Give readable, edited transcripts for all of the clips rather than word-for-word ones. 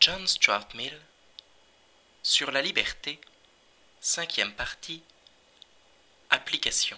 John Stuart Mill, sur la liberté, 5e partie, application.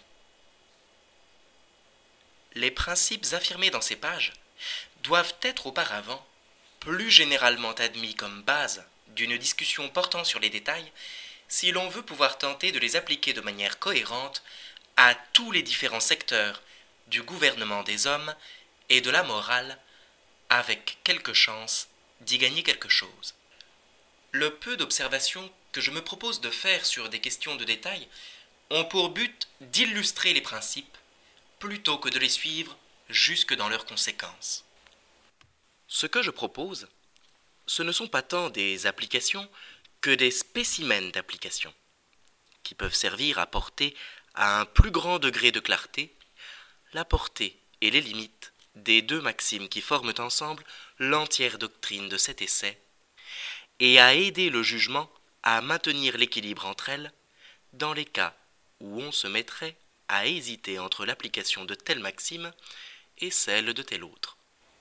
Les principes affirmés dans ces pages doivent être auparavant plus généralement admis comme base d'une discussion portant sur les détails si l'on veut pouvoir tenter de les appliquer de manière cohérente à tous les différents secteurs du gouvernement des hommes et de la morale, avec quelque chance d'y gagner quelque chose. Le peu d'observations que je me propose de faire sur des questions de détail ont pour but d'illustrer les principes plutôt que de les suivre jusque dans leurs conséquences. Ce que je propose, ce ne sont pas tant des applications que des spécimens d'applications, qui peuvent servir à porter à un plus grand degré de clarté la portée et les limites des deux maximes qui forment ensemble l'entière doctrine de cet essai, et à aider le jugement à maintenir l'équilibre entre elles dans les cas où on se mettrait à hésiter entre l'application de telle maxime et celle de telle autre.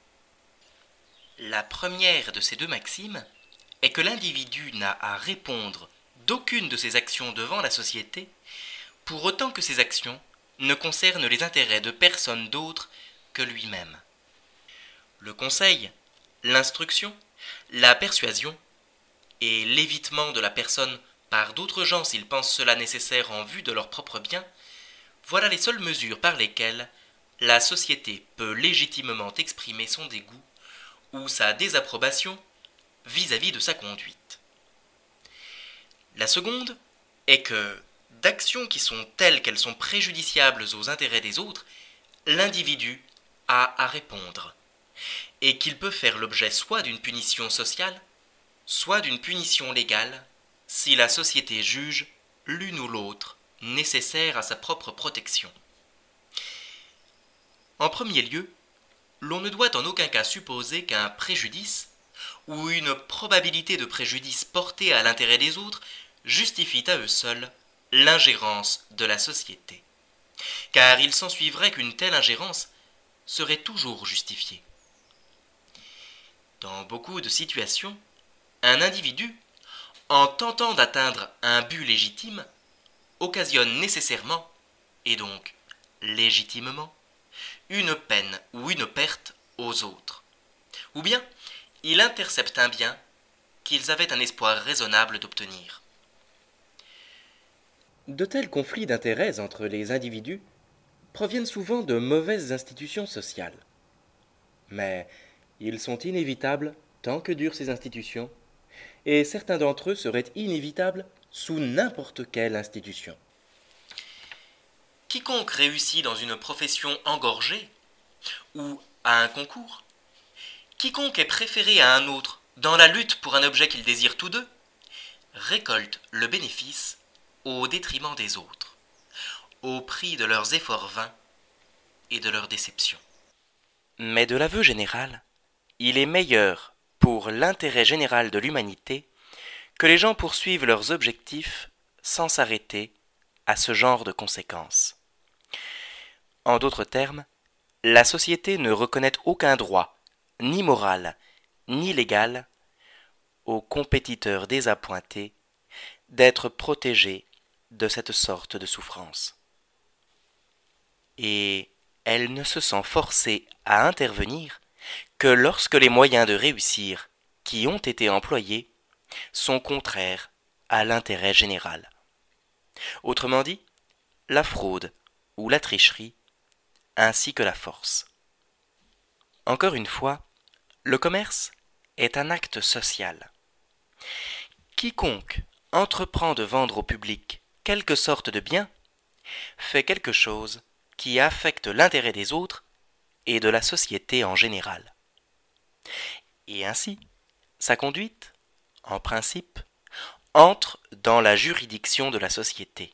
La première de ces deux maximes est que l'individu n'a à répondre d'aucune de ses actions devant la société, pour autant que ces actions ne concernent les intérêts de personne d'autre que lui-même. Le conseil, l'instruction, la persuasion et l'évitement de la personne par d'autres gens s'ils pensent cela nécessaire en vue de leur propre bien, voilà les seules mesures par lesquelles la société peut légitimement exprimer son dégoût ou sa désapprobation vis-à-vis de sa conduite. La seconde est que, d'actions qui sont telles qu'elles sont préjudiciables aux intérêts des autres, l'individu a à répondre, et qu'il peut faire l'objet soit d'une punition sociale, soit d'une punition légale, si la société juge l'une ou l'autre nécessaire à sa propre protection. En premier lieu, l'on ne doit en aucun cas supposer qu'un préjudice ou une probabilité de préjudice porté à l'intérêt des autres justifie à eux seuls l'ingérence de la société, car il s'ensuivrait qu'une telle ingérence serait toujours justifiée. Dans beaucoup de situations, un individu, en tentant d'atteindre un but légitime, occasionne nécessairement, et donc légitimement, une peine ou une perte aux autres. Ou bien, il intercepte un bien qu'ils avaient un espoir raisonnable d'obtenir. De tels conflits d'intérêts entre les individus proviennent souvent de mauvaises institutions sociales. Mais ils sont inévitables tant que durent ces institutions, et certains d'entre eux seraient inévitables sous n'importe quelle institution. Quiconque réussit dans une profession engorgée ou à un concours, quiconque est préféré à un autre dans la lutte pour un objet qu'ils désirent tous deux, récolte le bénéfice au détriment des autres, au prix de leurs efforts vains et de leurs déceptions. Mais de l'aveu général, il est meilleur pour l'intérêt général de l'humanité que les gens poursuivent leurs objectifs sans s'arrêter à ce genre de conséquences. En d'autres termes, la société ne reconnaît aucun droit, ni moral, ni légal, aux compétiteurs désappointés d'être protégés de cette sorte de souffrance. Et elle ne se sent forcée à intervenir que lorsque les moyens de réussir qui ont été employés sont contraires à l'intérêt général. Autrement dit, la fraude ou la tricherie, ainsi que la force. Encore une fois, le commerce est un acte social. Quiconque entreprend de vendre au public quelque sorte de bien fait quelque chose qui affecte l'intérêt des autres et de la société en général. Et ainsi, sa conduite, en principe, entre dans la juridiction de la société.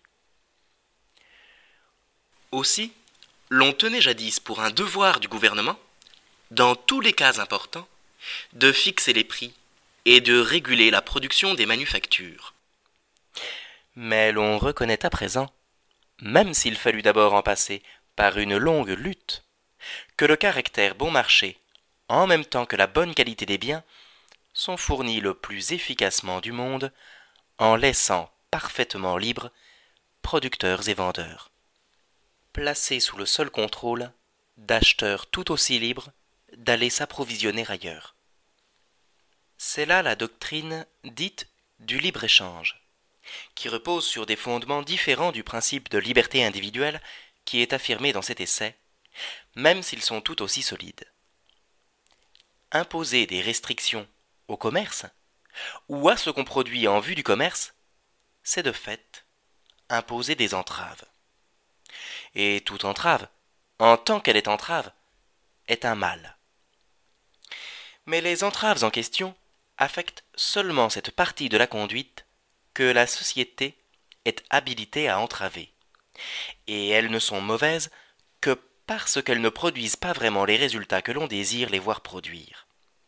Aussi, l'on tenait jadis pour un devoir du gouvernement, dans tous les cas importants, de fixer les prix et de réguler la production des manufactures. Mais l'on reconnaît à présent, même s'il fallut d'abord en passer par une longue lutte, que le caractère bon marché, en même temps que la bonne qualité des biens, sont fournis le plus efficacement du monde en laissant parfaitement libres producteurs et vendeurs, placés sous le seul contrôle d'acheteurs tout aussi libres d'aller s'approvisionner ailleurs. C'est là la doctrine dite du libre-échange, qui repose sur des fondements différents du principe de liberté individuelle qui est affirmé dans cet essai, même s'ils sont tout aussi solides. Imposer des restrictions au commerce, ou à ce qu'on produit en vue du commerce, c'est de fait imposer des entraves. Et toute entrave, en tant qu'elle est entrave, est un mal. Mais les entraves en question affectent seulement cette partie de la conduite que la société est habilitée à entraver, et elles ne sont mauvaises que parce qu'elles ne produisent pas vraiment les résultats que l'on désire les voir produire.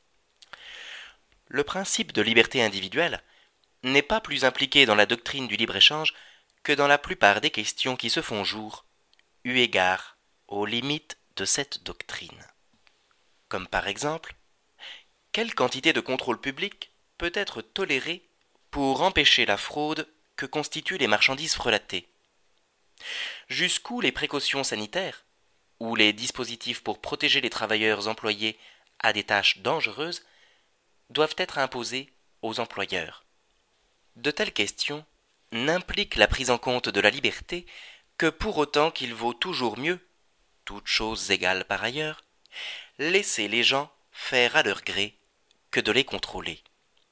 Le principe de liberté individuelle n'est pas plus impliqué dans la doctrine du libre-échange que dans la plupart des questions qui se font jour, eu égard aux limites de cette doctrine. Comme par exemple, quelle quantité de contrôle public peut être tolérée pour empêcher la fraude que constituent les marchandises frelatées? Jusqu'où les précautions sanitaires, ou les dispositifs pour protéger les travailleurs employés à des tâches dangereuses, doivent être imposés aux employeurs? De telles questions n'impliquent la prise en compte de la liberté que pour autant qu'il vaut toujours mieux, toutes choses égales par ailleurs, laisser les gens faire à leur gré que de les contrôler.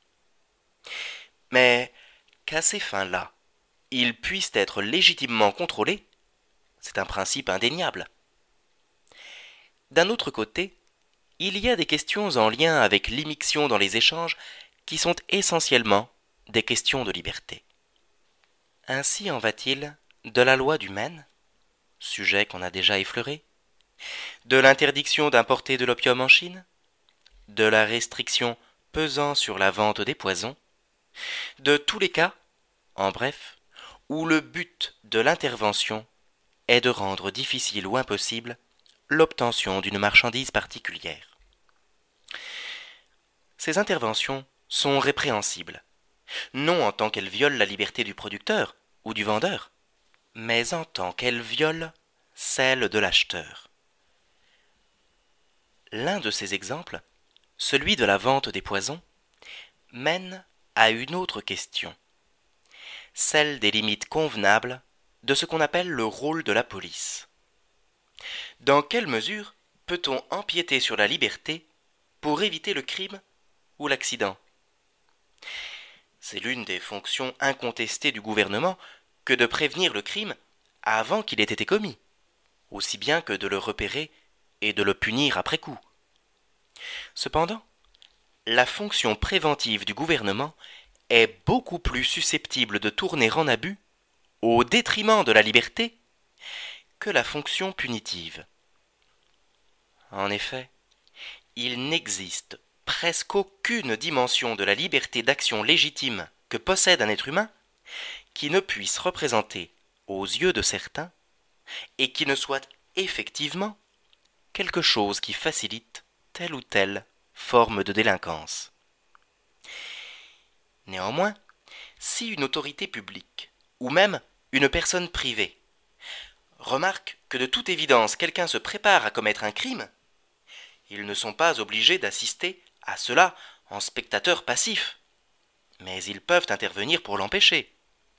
Mais qu'à ces fins-là, ils puissent être légitimement contrôlés, c'est un principe indéniable. D'un autre côté, il y a des questions en lien avec l'immixtion dans les échanges qui sont essentiellement des questions de liberté. Ainsi en va-t-il de la loi du Maine, sujet qu'on a déjà effleuré, de l'interdiction d'importer de l'opium en Chine, de la restriction pesant sur la vente des poisons, de tous les cas, en bref, où le but de l'intervention est de rendre difficile ou impossible l'obtention d'une marchandise particulière. Ces interventions sont répréhensibles, non en tant qu'elles violent la liberté du producteur ou du vendeur, mais en tant qu'elles violent celle de l'acheteur. L'un de ces exemples, celui de la vente des poisons, mène à une autre question, celle des limites convenables de ce qu'on appelle le rôle de la police. Dans quelle mesure peut-on empiéter sur la liberté pour éviter le crime ou l'accident? C'est l'une des fonctions incontestées du gouvernement que de prévenir le crime avant qu'il ait été commis, aussi bien que de le repérer et de le punir après coup. Cependant, la fonction préventive du gouvernement est beaucoup plus susceptible de tourner en abus, au détriment de la liberté, que la fonction punitive. En effet, il n'existe presque aucune dimension de la liberté d'action légitime que possède un être humain qui ne puisse représenter, aux yeux de certains, et qui ne soit effectivement quelque chose qui facilite telle ou telle forme de délinquance. Néanmoins, si une autorité publique, ou même une personne privée, remarque que de toute évidence quelqu'un se prépare à commettre un crime, ils ne sont pas obligés d'assister à cela en spectateurs passifs, mais ils peuvent intervenir pour l'empêcher.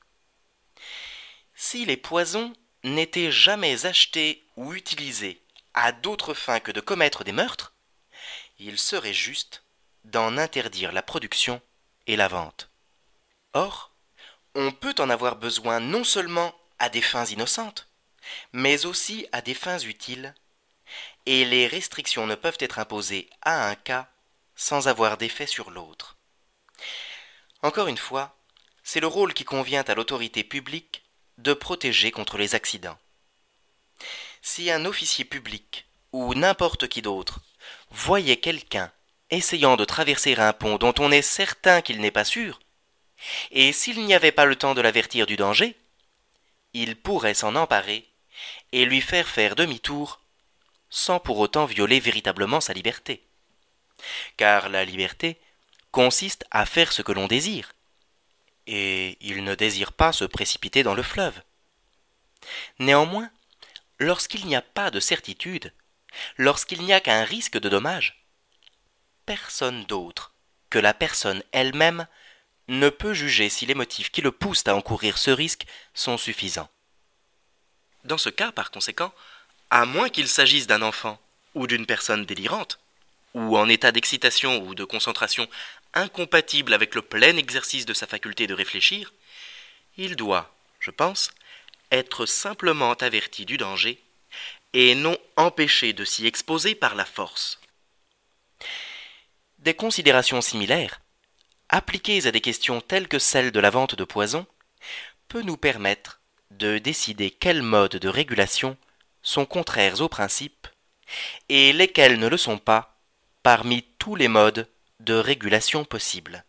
Si les poisons n'étaient jamais achetés ou utilisés à d'autres fins que de commettre des meurtres, il serait juste d'en interdire la production et la vente. Or, on peut en avoir besoin non seulement à des fins innocentes, mais aussi à des fins utiles, et les restrictions ne peuvent être imposées à un cas sans avoir d'effet sur l'autre. Encore une fois, c'est le rôle qui convient à l'autorité publique de protéger contre les accidents. Si un officier public ou n'importe qui d'autre voyait quelqu'un essayant de traverser un pont dont on est certain qu'il n'est pas sûr, et s'il n'y avait pas le temps de l'avertir du danger, il pourrait s'en emparer et lui faire demi-tour sans pour autant violer véritablement sa liberté. Car la liberté consiste à faire ce que l'on désire, et il ne désire pas se précipiter dans le fleuve. Néanmoins, lorsqu'il n'y a pas de certitude, lorsqu'il n'y a qu'un risque de dommage, personne d'autre que la personne elle-même ne peut juger si les motifs qui le poussent à encourir ce risque sont suffisants. Dans ce cas, par conséquent, à moins qu'il s'agisse d'un enfant ou d'une personne délirante, ou en état d'excitation ou de concentration incompatible avec le plein exercice de sa faculté de réfléchir, il doit, je pense, être simplement averti du danger et non empêché de s'y exposer par la force. Des considérations similaires, appliquées à des questions telles que celle de la vente de poison, peut nous permettre de décider quels modes de régulation sont contraires aux principes et lesquels ne le sont pas parmi tous les modes de régulation possibles.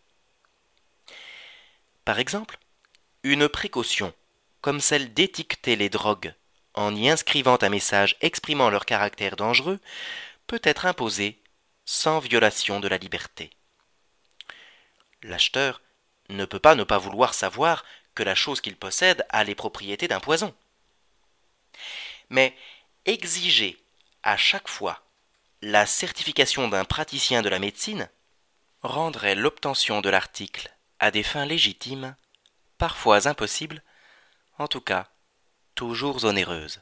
Par exemple, une précaution, comme celle d'étiqueter les drogues en y inscrivant un message exprimant leur caractère dangereux, peut être imposée sans violation de la liberté. L'acheteur ne peut pas ne pas vouloir savoir que la chose qu'il possède a les propriétés d'un poison. Mais exiger à chaque fois la certification d'un praticien de la médecine rendrait l'obtention de l'article à des fins légitimes, parfois impossible, en tout cas toujours onéreuse.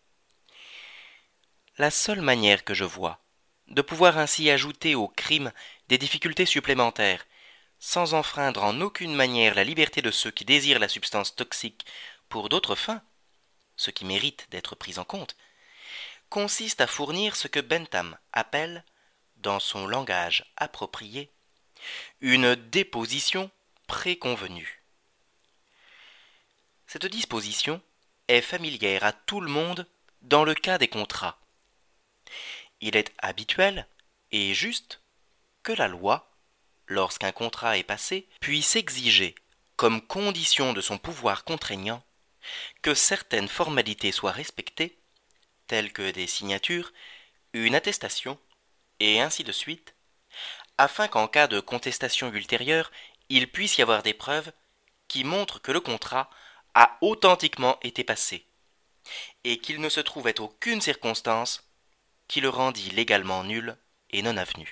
La seule manière que je vois de pouvoir ainsi ajouter au crime des difficultés supplémentaires, sans enfreindre en aucune manière la liberté de ceux qui désirent la substance toxique pour d'autres fins, ce qui mérite d'être pris en compte, consiste à fournir ce que Bentham appelle, dans son langage approprié, une déposition préconvenue. Cette disposition est familière à tout le monde dans le cas des contrats. Il est habituel et juste que la loi, lorsqu'un contrat est passé, puisse exiger, comme condition de son pouvoir contraignant, que certaines formalités soient respectées, telles que des signatures, une attestation, et ainsi de suite, afin qu'en cas de contestation ultérieure, il puisse y avoir des preuves qui montrent que le contrat a authentiquement été passé, et qu'il ne se trouvait aucune circonstance qui le rendit légalement nul et non avenu.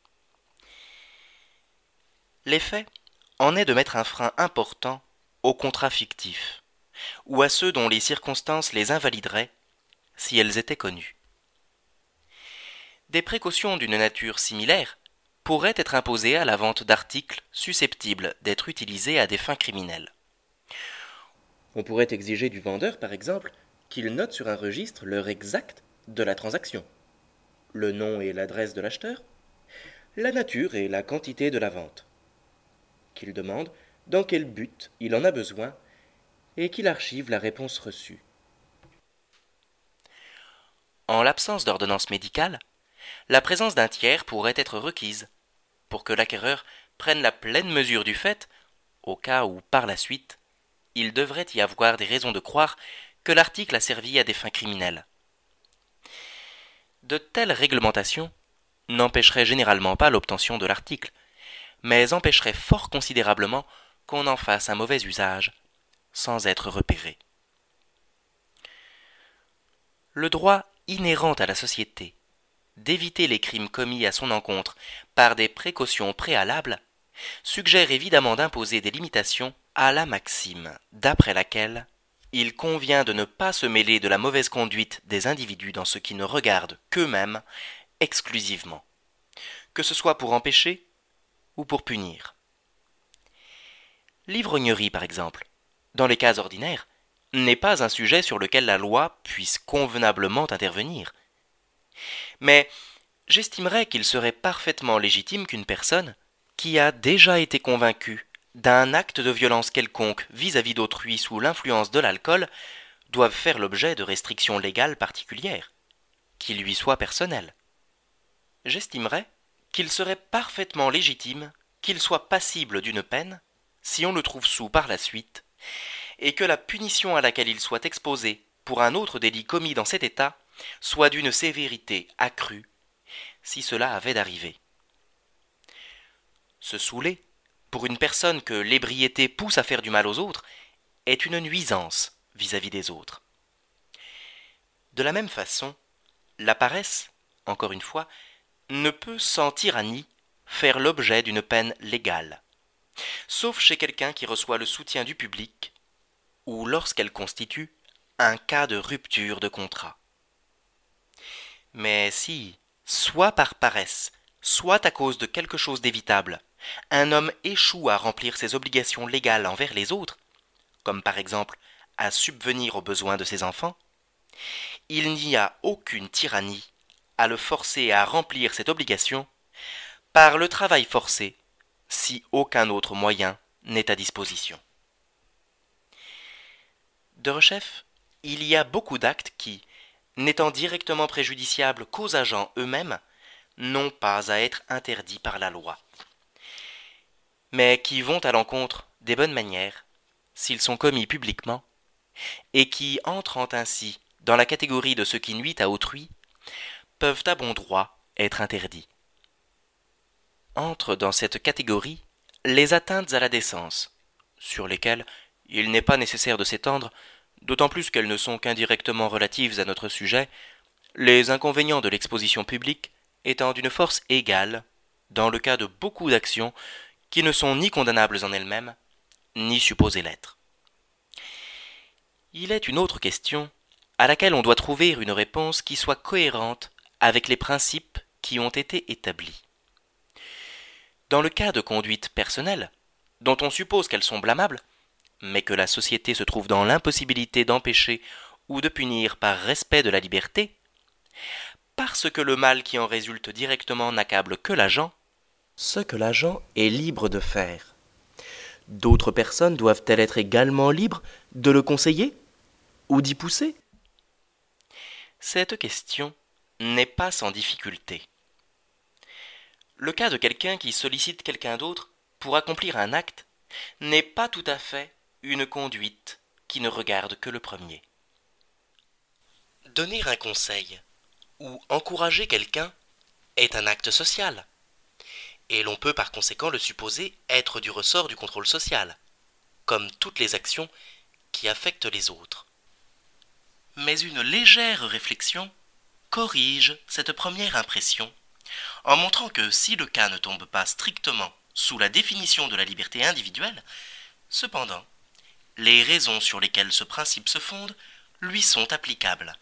L'effet en est de mettre un frein important aux contrats fictifs, ou à ceux dont les circonstances les invalideraient si elles étaient connues. Des précautions d'une nature similaire pourraient être imposées à la vente d'articles susceptibles d'être utilisés à des fins criminelles. On pourrait exiger du vendeur, par exemple, qu'il note sur un registre l'heure exacte de la transaction, le nom et l'adresse de l'acheteur, la nature et la quantité de la vente, qu'il demande dans quel but il en a besoin et qu'il archive la réponse reçue. En l'absence d'ordonnance médicale, la présence d'un tiers pourrait être requise pour que l'acquéreur prenne la pleine mesure du fait, au cas où, par la suite, il devrait y avoir des raisons de croire que l'article a servi à des fins criminelles. De telles réglementations n'empêcheraient généralement pas l'obtention de l'article, mais empêcheraient fort considérablement qu'on en fasse un mauvais usage, sans être repéré. Le droit inhérent à la société d'éviter les crimes commis à son encontre par des précautions préalables suggère évidemment d'imposer des limitations à la maxime d'après laquelle il convient de ne pas se mêler de la mauvaise conduite des individus dans ce qui ne regarde qu'eux-mêmes exclusivement, que ce soit pour empêcher ou pour punir. L'ivrognerie, par exemple, dans les cas ordinaires, n'est pas un sujet sur lequel la loi puisse convenablement intervenir. Mais j'estimerais qu'il serait parfaitement légitime qu'une personne, qui a déjà été convaincue d'un acte de violence quelconque vis-à-vis d'autrui sous l'influence de l'alcool, doive faire l'objet de restrictions légales particulières, qui lui soient personnelles. J'estimerais qu'il serait parfaitement légitime qu'il soit passible d'une peine, si on le trouve soûl par la suite, et que la punition à laquelle il soit exposé pour un autre délit commis dans cet état soit d'une sévérité accrue, si cela avait d'arriver. Se saouler, pour une personne que l'ébriété pousse à faire du mal aux autres, est une nuisance vis-à-vis des autres. De la même façon, la paresse, encore une fois, ne peut sans tyrannie faire l'objet d'une peine légale, sauf chez quelqu'un qui reçoit le soutien du public ou lorsqu'elle constitue un cas de rupture de contrat. Mais si, soit par paresse, soit à cause de quelque chose d'évitable, un homme échoue à remplir ses obligations légales envers les autres, comme par exemple à subvenir aux besoins de ses enfants, il n'y a aucune tyrannie à le forcer à remplir cette obligation par le travail forcé, si aucun autre moyen n'est à disposition. De rechef, il y a beaucoup d'actes qui, n'étant directement préjudiciables qu'aux agents eux-mêmes, n'ont pas à être interdits par la loi, mais qui vont à l'encontre des bonnes manières, s'ils sont commis publiquement, et qui, entrant ainsi dans la catégorie de ce qui nuit à autrui, peuvent à bon droit être interdits. Entrent dans cette catégorie les atteintes à la décence, sur lesquelles il n'est pas nécessaire de s'étendre, d'autant plus qu'elles ne sont qu'indirectement relatives à notre sujet, les inconvénients de l'exposition publique étant d'une force égale dans le cas de beaucoup d'actions qui ne sont ni condamnables en elles-mêmes, ni supposées l'être. Il est une autre question à laquelle on doit trouver une réponse qui soit cohérente avec les principes qui ont été établis. Dans le cas de conduites personnelles, dont on suppose qu'elles sont blâmables, mais que la société se trouve dans l'impossibilité d'empêcher ou de punir par respect de la liberté, parce que le mal qui en résulte directement n'accable que l'agent, ce que l'agent est libre de faire. D'autres personnes doivent-elles être également libres de le conseiller ou d'y pousser? Cette question n'est pas sans difficulté. Le cas de quelqu'un qui sollicite quelqu'un d'autre pour accomplir un acte n'est pas tout à fait une conduite qui ne regarde que le premier. Donner un conseil ou encourager quelqu'un est un acte social, et l'on peut par conséquent le supposer être du ressort du contrôle social, comme toutes les actions qui affectent les autres. Mais une légère réflexion corrige cette première impression, en montrant que si le cas ne tombe pas strictement sous la définition de la liberté individuelle, cependant, les raisons sur lesquelles ce principe se fonde lui sont applicables.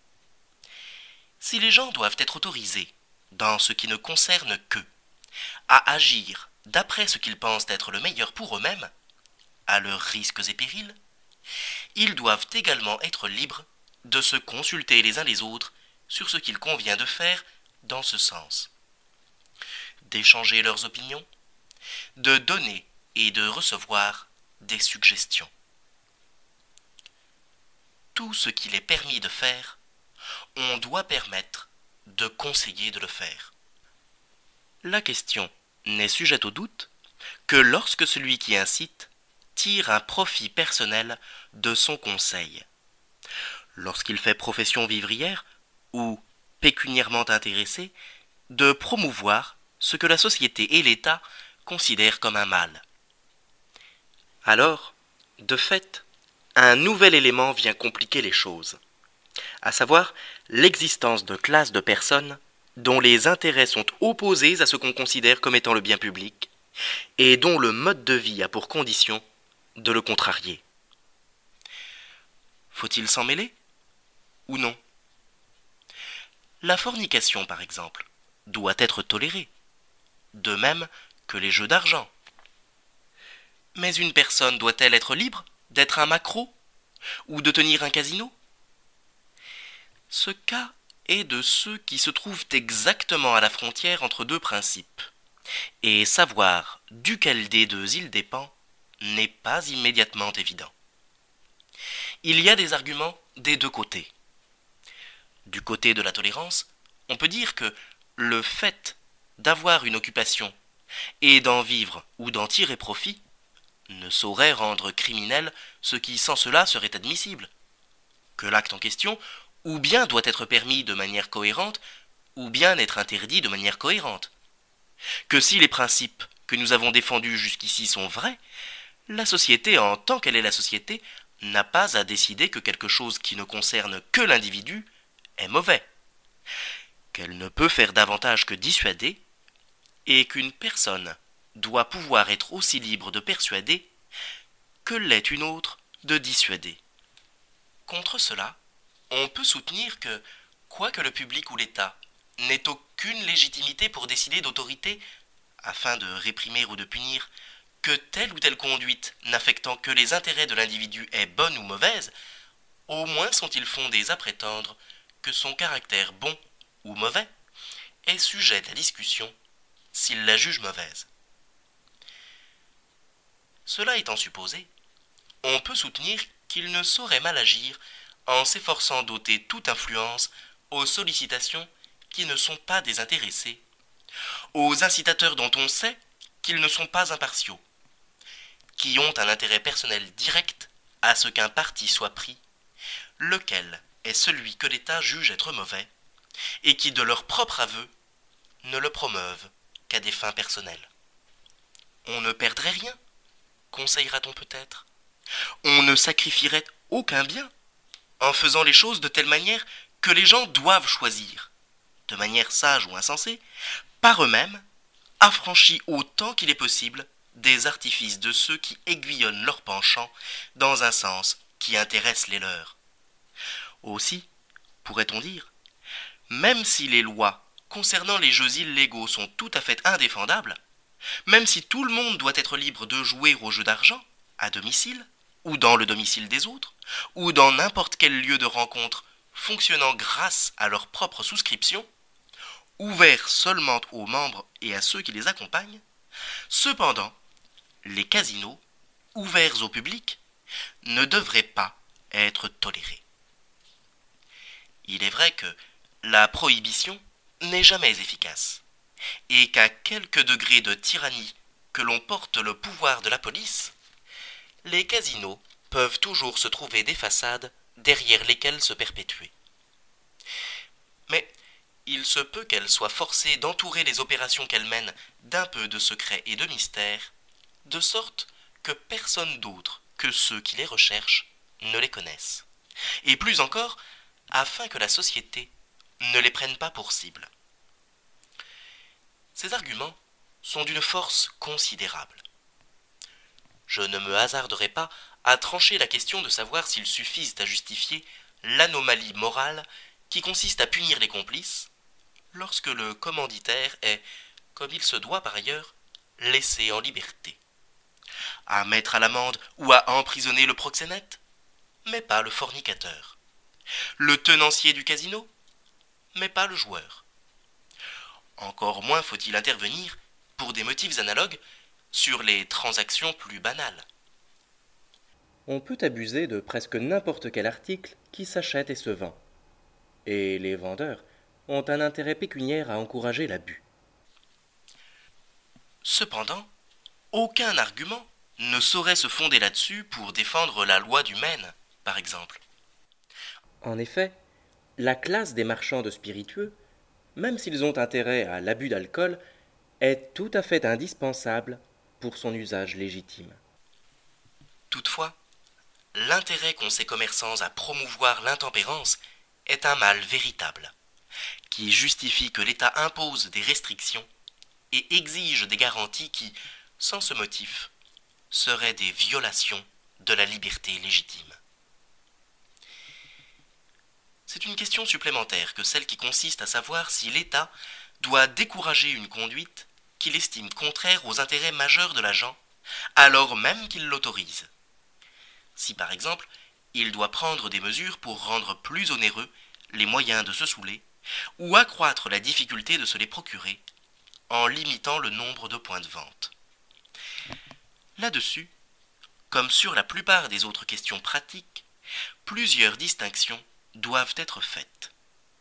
Si les gens doivent être autorisés, dans ce qui ne concerne qu'eux, à agir d'après ce qu'ils pensent être le meilleur pour eux-mêmes, à leurs risques et périls, ils doivent également être libres de se consulter les uns les autres sur ce qu'il convient de faire dans ce sens, d'échanger leurs opinions, de donner et de recevoir des suggestions. Tout ce qu'il est permis de faire, on doit permettre de conseiller de le faire. La question n'est sujette au doute que lorsque celui qui incite tire un profit personnel de son conseil. Lorsqu'il fait profession vivrière ou, pécuniairement intéressé, de promouvoir ce que la société et l'État considèrent comme un mal. Alors, de fait, un nouvel élément vient compliquer les choses, à savoir l'existence de classes de personnes dont les intérêts sont opposés à ce qu'on considère comme étant le bien public, et dont le mode de vie a pour condition de le contrarier. Faut-il s'en mêler ou non? La fornication, par exemple, doit être tolérée, de même que les jeux d'argent. Mais une personne doit-elle être libre d'être un maquereau ou de tenir un casino? Ce cas est de ceux qui se trouvent exactement à la frontière entre deux principes, et savoir duquel des deux il dépend n'est pas immédiatement évident. Il y a des arguments des deux côtés. Du côté de la tolérance, on peut dire que le fait d'avoir une occupation et d'en vivre ou d'en tirer profit ne saurait rendre criminel ce qui sans cela serait admissible, que l'acte en question ou bien doit être permis de manière cohérente ou bien être interdit de manière cohérente, que si les principes que nous avons défendus jusqu'ici sont vraies, la société, en tant qu'elle est la société, n'a pas à décider que quelque chose qui ne concerne que l'individu est mauvais, qu'elle ne peut faire davantage que dissuader, et qu'une personne doit pouvoir être aussi libre de persuader que l'est une autre de dissuader. Contre cela, on peut soutenir que, quoique le public ou l'État n'ait aucune légitimité pour décider d'autorité, afin de réprimer ou de punir, que telle ou telle conduite n'affectant que les intérêts de l'individu est bonne ou mauvaise, au moins sont-ils fondés à prétendre que son caractère bon ou mauvais est sujet à discussion s'il la juge mauvaise. Cela étant supposé, on peut soutenir qu'il ne saurait mal agir en s'efforçant d'ôter toute influence aux sollicitations qui ne sont pas désintéressées, aux incitateurs dont on sait qu'ils ne sont pas impartiaux, qui ont un intérêt personnel direct à ce qu'un parti soit pris, lequel est celui que l'État juge être mauvais, et qui, de leur propre aveu, ne le promeuvent qu'à des fins personnelles. On ne perdrait rien, conseillera-t-on peut-être. On ne sacrifierait aucun bien, en faisant les choses de telle manière que les gens doivent choisir, de manière sage ou insensée, par eux-mêmes, affranchis autant qu'il est possible des artifices de ceux qui aiguillonnent leur penchant dans un sens qui intéresse les leurs. Aussi, pourrait-on dire, même si les lois concernant les jeux illégaux sont tout à fait indéfendables, même si tout le monde doit être libre de jouer aux jeux d'argent, à domicile, ou dans le domicile des autres, ou dans n'importe quel lieu de rencontre fonctionnant grâce à leur propre souscription, ouvert seulement aux membres et à ceux qui les accompagnent, cependant, les casinos, ouverts au public, ne devraient pas être tolérés. Il est vrai que la prohibition n'est jamais efficace, et qu'à quelque degré de tyrannie que l'on porte le pouvoir de la police, les casinos peuvent toujours se trouver des façades derrière lesquelles se perpétuer. Mais il se peut qu'elles soient forcées d'entourer les opérations qu'elles mènent d'un peu de secret et de mystère, de sorte que personne d'autre que ceux qui les recherchent ne les connaissent, et plus encore, afin que la société ne les prenne pas pour cible. Ces arguments sont d'une force considérable. Je ne me hasarderai pas à trancher la question de savoir s'ils suffisent à justifier l'anomalie morale qui consiste à punir les complices, lorsque le commanditaire est, comme il se doit par ailleurs, laissé en liberté. À mettre à l'amende ou à emprisonner le proxénète, mais pas le fornicateur. Le tenancier du casino, mais pas le joueur. Encore moins faut-il intervenir, pour des motifs analogues, sur les transactions plus banales. On peut abuser de presque n'importe quel article qui s'achète et se vend. Et les vendeurs ont un intérêt pécuniaire à encourager l'abus. Cependant, aucun argument ne saurait se fonder là-dessus pour défendre la loi du Maine, par exemple. En effet, la classe des marchands de spiritueux, même s'ils ont intérêt à l'abus d'alcool, est tout à fait indispensable pour son usage légitime. Toutefois, l'intérêt qu'ont ces commerçants à promouvoir l'intempérance est un mal véritable, qui justifie que l'État impose des restrictions et exige des garanties qui, sans ce motif, seraient des violations de la liberté légitime. C'est une question supplémentaire que celle qui consiste à savoir si l'État doit décourager une conduite qu'il estime contraire aux intérêts majeurs de l'agent, alors même qu'il l'autorise. Si par exemple, il doit prendre des mesures pour rendre plus onéreux les moyens de se saouler, ou accroître la difficulté de se les procurer, en limitant le nombre de points de vente. Là-dessus, comme sur la plupart des autres questions pratiques, plusieurs distinctions doivent être faites.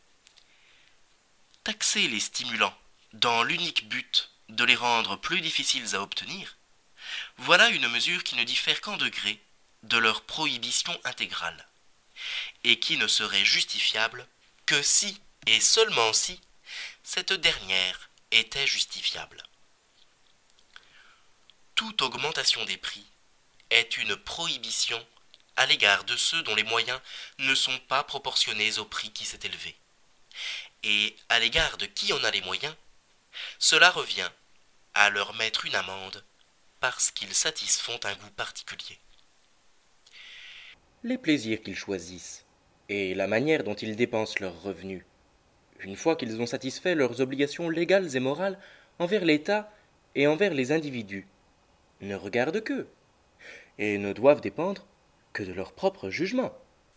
Taxer les stimulants dans l'unique but de les rendre plus difficiles à obtenir, voilà une mesure qui ne diffère qu'en degré de leur prohibition intégrale, et qui ne serait justifiable que si, et seulement si, cette dernière était justifiable. toute augmentation des prix est une prohibition à l'égard de ceux dont les moyens ne sont pas proportionnés au prix qui s'est élevé. Et à l'égard de qui en a les moyens, cela revient à leur mettre une amende parce qu'ils satisfont un goût particulier. Les plaisirs qu'ils choisissent et la manière dont ils dépensent leurs revenus, une fois qu'ils ont satisfait leurs obligations légales et morales envers l'État et envers les individus, ne regardent qu'eux et ne doivent dépendre que de leur propre jugement.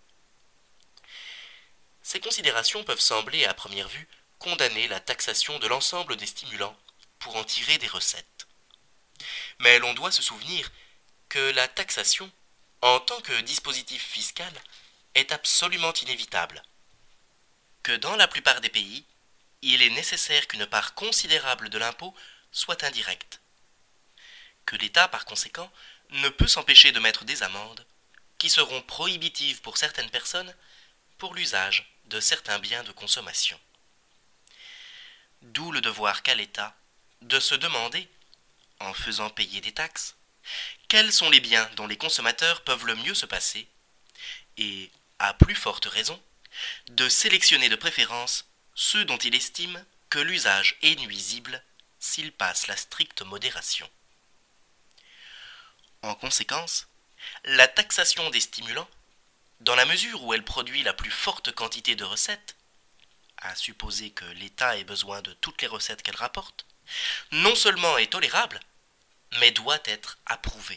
Ces considérations peuvent sembler à première vue condamner la taxation de l'ensemble des stimulants pour en tirer des recettes. Mais l'on doit se souvenir que la taxation, en tant que dispositif fiscal, est absolument inévitable. Que dans la plupart des pays, il est nécessaire qu'une part considérable de l'impôt soit indirecte. Que l'État, par conséquent, ne peut s'empêcher de mettre des amendes qui seront prohibitives pour certaines personnes pour l'usage de certains biens de consommation. D'où le devoir qu'a l'État de se demander, en faisant payer des taxes, quels sont les biens dont les consommateurs peuvent le mieux se passer, et, à plus forte raison, de sélectionner de préférence ceux dont il estime que l'usage est nuisible s'il passe la stricte modération. En conséquence, la taxation des stimulants, dans la mesure où elle produit la plus forte quantité de recettes, à supposer que l'État ait besoin de toutes les recettes qu'elle rapporte, non seulement est tolérable, mais doit être approuvée.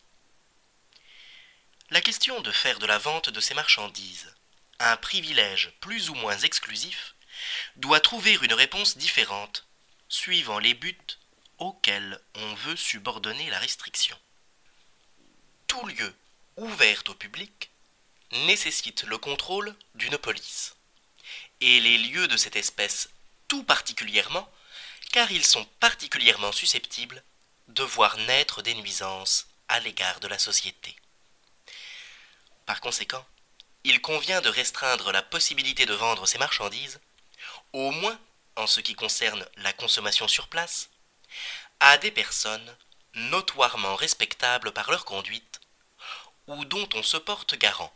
La question de faire de la vente de ces marchandises un privilège plus ou moins exclusif doit trouver une réponse différente, suivant les buts auxquels on veut subordonner la restriction. Tout lieu ouvert au public nécessite le contrôle d'une police, et les lieux de cette espèce tout particulièrement, car ils sont particulièrement susceptibles de voir naître des nuisances à l'égard de la société. Par conséquent, il convient de restreindre la possibilité de vendre ces marchandises, au moins en ce qui concerne la consommation sur place, à des personnes notoirement respectables par leur conduite ou dont on se porte garant.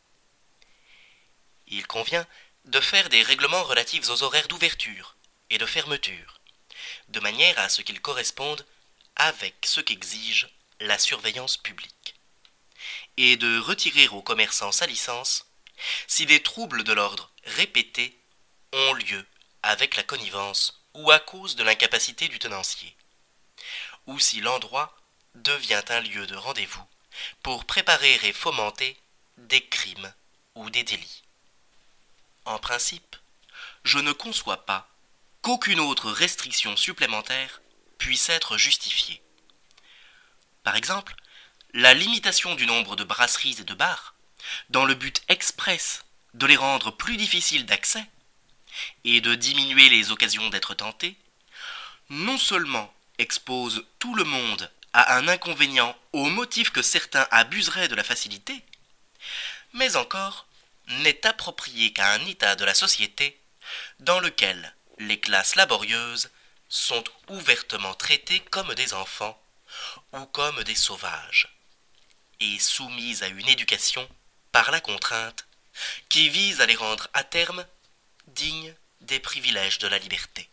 Il convient de faire des règlements relatifs aux horaires d'ouverture et de fermeture, de manière à ce qu'ils correspondent avec ce qu'exige la surveillance publique, et de retirer aux commerçants sa licence si des troubles de l'ordre répétés ont lieu avec la connivence ou à cause de l'incapacité du tenancier, ou si l'endroit devient un lieu de rendez-vous pour préparer et fomenter des crimes ou des délits. En principe, je ne conçois pas qu'aucune autre restriction supplémentaire puisse être justifiée. Par exemple, la limitation du nombre de brasseries et de bars, dans le but express de les rendre plus difficiles d'accès et de diminuer les occasions d'être tentés, non seulement expose tout le monde à un inconvénient au motif que certains abuseraient de la facilité, mais encore n'est approprié qu'à un état de la société dans lequel les classes laborieuses sont ouvertement traitées comme des enfants ou comme des sauvages, et soumises à une éducation par la contrainte qui vise à les rendre à terme dignes des privilèges de la liberté.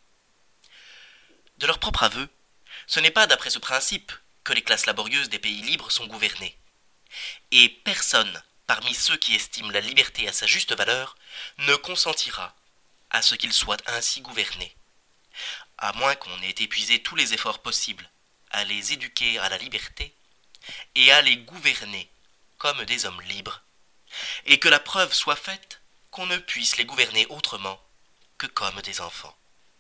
De leur propre aveu, ce n'est pas d'après ce principe que les classes laborieuses des pays libres sont gouvernées, et personne parmi ceux qui estiment la liberté à sa juste valeur ne consentira à ce qu'ils soient ainsi gouvernés, à moins qu'on ait épuisé tous les efforts possibles à les éduquer à la liberté et à les gouverner comme des hommes libres, et que la preuve soit faite qu'on ne puisse les gouverner autrement que comme des enfants.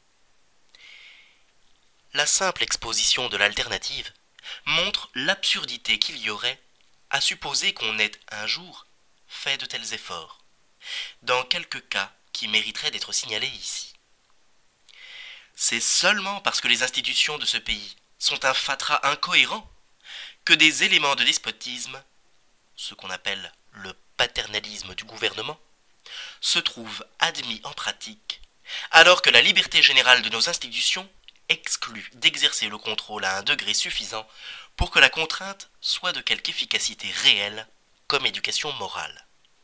La simple exposition de l'alternative montre l'absurdité qu'il y aurait à supposer qu'on ait un jour fait de tels efforts, dans quelques cas qui mériteraient d'être signalés ici. C'est seulement parce que les institutions de ce pays sont un fatras incohérent que des éléments de despotisme, ce qu'on appelle le paternalisme du gouvernement, se trouvent admis en pratique, alors que la liberté générale de nos institutions exclut d'exercer le contrôle à un degré suffisant pour que la contrainte soit de quelque efficacité réelle comme éducation morale.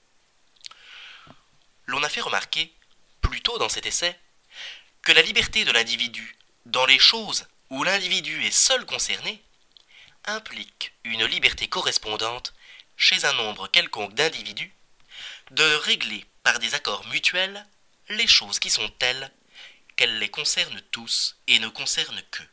L'on a fait remarquer, plus tôt dans cet essai, que la liberté de l'individu dans les choses où l'individu est seul concerné implique une liberté correspondante chez un nombre quelconque d'individus de régler par des accords mutuels les choses qui sont telles qu'elles les concernent tous et ne concernent qu'eux.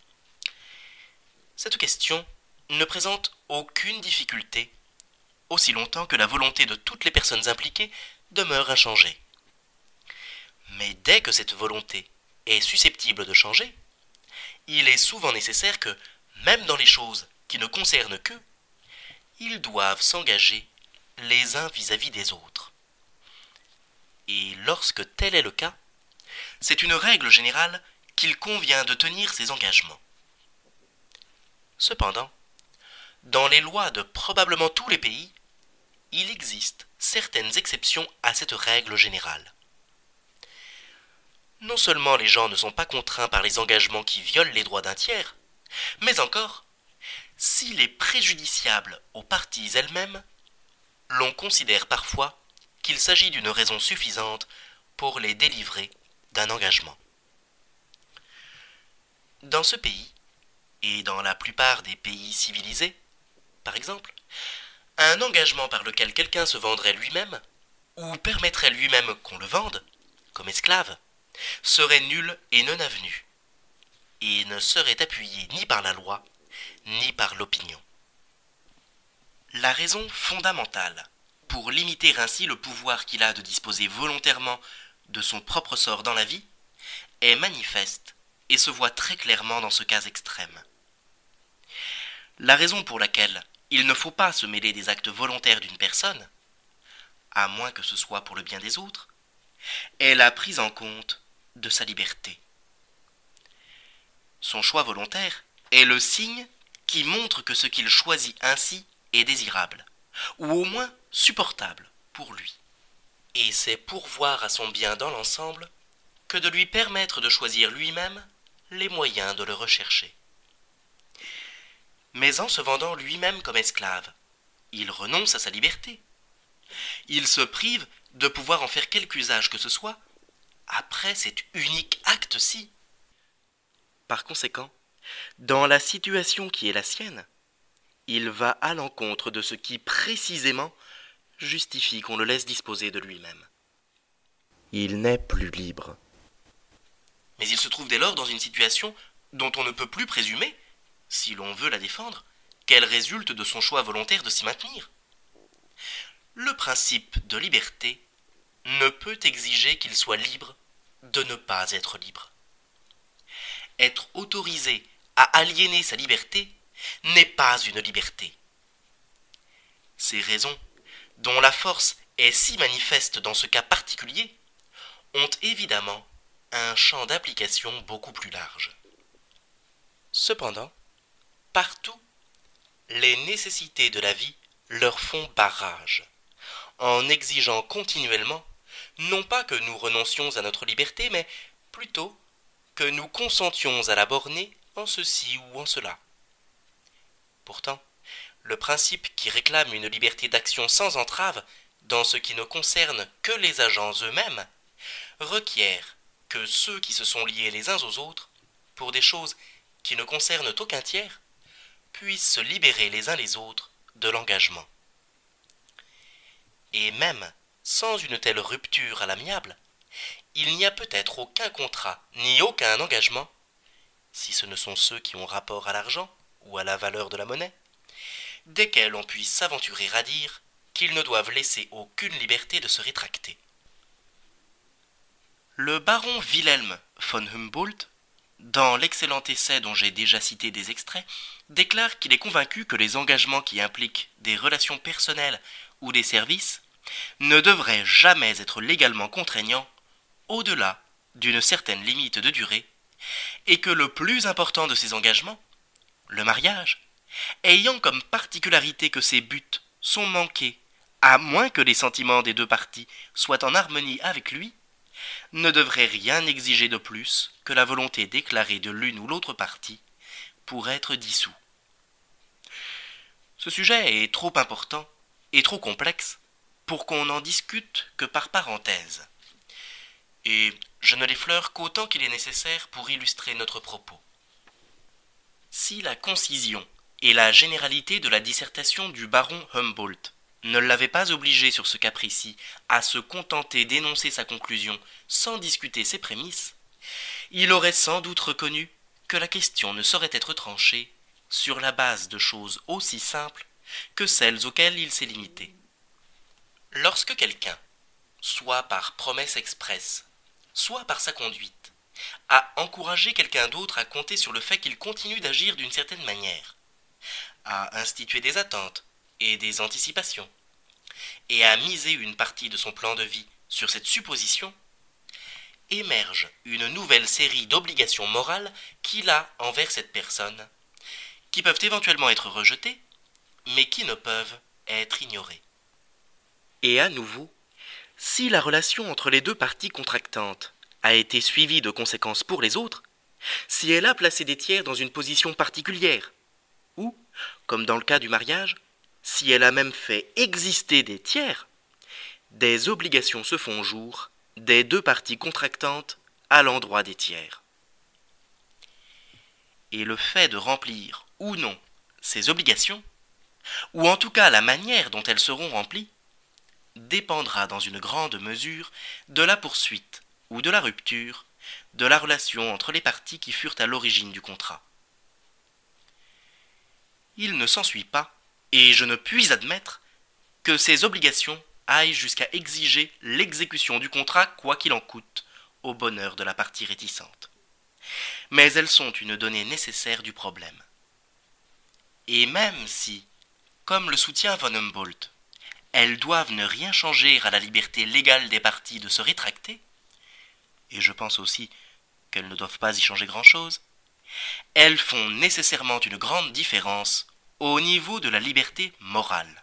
Cette question ne présente aucune difficulté aussi longtemps que la volonté de toutes les personnes impliquées demeure inchangée. Mais dès que cette volonté est susceptible de changer, il est souvent nécessaire que, même dans les choses qui ne concernent qu'eux, ils doivent s'engager les uns vis-à-vis des autres. Et lorsque tel est le cas, c'est une règle générale qu'il convient de tenir ces engagements. Cependant, dans les lois de probablement tous les pays, il existe certaines exceptions à cette règle générale. Non seulement les gens ne sont pas contraints par les engagements qui violent les droits d'un tiers, mais encore, s'il est préjudiciable aux parties elles-mêmes, l'on considère parfois qu'il s'agit d'une raison suffisante pour les délivrer d'un engagement. Dans ce pays, et dans la plupart des pays civilisés, par exemple, un engagement par lequel quelqu'un se vendrait lui-même, ou permettrait lui-même qu'on le vende, comme esclave, serait nul et non avenu, et ne serait appuyé ni par la loi, ni par l'opinion. La raison fondamentale pour limiter ainsi le pouvoir qu'il a de disposer volontairement de son propre sort dans la vie est manifeste et se voit très clairement dans ce cas extrême. La raison pour laquelle il ne faut pas se mêler des actes volontaires d'une personne, à moins que ce soit pour le bien des autres, est la prise en compte de sa liberté. Son choix volontaire est le signe qui montre que ce qu'il choisit ainsi est désirable, ou au moins supportable pour lui. Et c'est pourvoir à son bien dans l'ensemble que de lui permettre de choisir lui-même les moyens de le rechercher. Mais en se vendant lui-même comme esclave, il renonce à sa liberté. Il se prive de pouvoir en faire quelque usage que ce soit après cet unique acte-ci. Par conséquent, dans la situation qui est la sienne, il va à l'encontre de ce qui précisément justifie qu'on le laisse disposer de lui-même. Il n'est plus libre. Mais il se trouve dès lors dans une situation dont on ne peut plus présumer, si l'on veut la défendre, qu'elle résulte de son choix volontaire de s'y maintenir. Le principe de liberté ne peut exiger qu'il soit libre de ne pas être libre. Être autorisé à aliéner sa liberté n'est pas une liberté. Ces raisons, dont la force est si manifeste dans ce cas particulier, ont évidemment un champ d'application beaucoup plus large. Cependant, partout, les nécessités de la vie leur font barrage, en exigeant continuellement, non pas que nous renoncions à notre liberté, mais plutôt que nous consentions à la borner en ceci ou en cela. Pourtant, le principe qui réclame une liberté d'action sans entrave dans ce qui ne concerne que les agents eux-mêmes requiert que ceux qui se sont liés les uns aux autres, pour des choses qui ne concernent aucun tiers, puissent se libérer les uns les autres de l'engagement. Et même sans une telle rupture à l'amiable, il n'y a peut-être aucun contrat ni aucun engagement, si ce ne sont ceux qui ont rapport à l'argent ou à la valeur de la monnaie, desquels on puisse s'aventurer à dire qu'ils ne doivent laisser aucune liberté de se rétracter. Le baron Wilhelm von Humboldt, dans l'excellent essai dont j'ai déjà cité des extraits, déclare qu'il est convaincu que les engagements qui impliquent des relations personnelles ou des services ne devraient jamais être légalement contraignants au-delà d'une certaine limite de durée, et que le plus important de ces engagements, le mariage, ayant comme particularité que ses buts sont manqués, à moins que les sentiments des deux parties soient en harmonie avec lui, ne devrait rien exiger de plus que la volonté déclarée de l'une ou l'autre partie pour être dissous. Ce sujet est trop important et trop complexe pour qu'on n'en discute que par parenthèse. Et je ne l'effleure qu'autant qu'il est nécessaire pour illustrer notre propos. Si la concision et la généralité de la dissertation du baron Humboldt ne l'avaient pas obligé sur ce cas précis à se contenter d'énoncer sa conclusion sans discuter ses prémices, il aurait sans doute reconnu que la question ne saurait être tranchée sur la base de choses aussi simples que celles auxquelles il s'est limité. Lorsque quelqu'un, soit par promesse expresse, soit par sa conduite, a encouragé quelqu'un d'autre à compter sur le fait qu'il continue d'agir d'une certaine manière, à instituer des attentes et des anticipations, et à miser une partie de son plan de vie sur cette supposition, émerge une nouvelle série d'obligations morales qu'il a envers cette personne, qui peuvent éventuellement être rejetées, mais qui ne peuvent être ignorées. Et à nouveau, si la relation entre les deux parties contractantes a été suivie de conséquences pour les autres, si elle a placé des tiers dans une position particulière, ou, comme dans le cas du mariage, si elle a même fait exister des tiers, des obligations se font jour des deux parties contractantes à l'endroit des tiers. Et le fait de remplir ou non ces obligations, ou en tout cas la manière dont elles seront remplies, dépendra dans une grande mesure de la poursuite ou de la rupture de la relation entre les parties qui furent à l'origine du contrat. Il ne s'ensuit pas, et je ne puis admettre, que ces obligations aillent jusqu'à exiger l'exécution du contrat quoi qu'il en coûte au bonheur de la partie réticente. Mais elles sont une donnée nécessaire du problème. Et même si, comme le soutient von Humboldt, elles doivent ne rien changer à la liberté légale des parties de se rétracter, et je pense aussi qu'elles ne doivent pas y changer grand-chose, elles font nécessairement une grande différence au niveau de la liberté morale.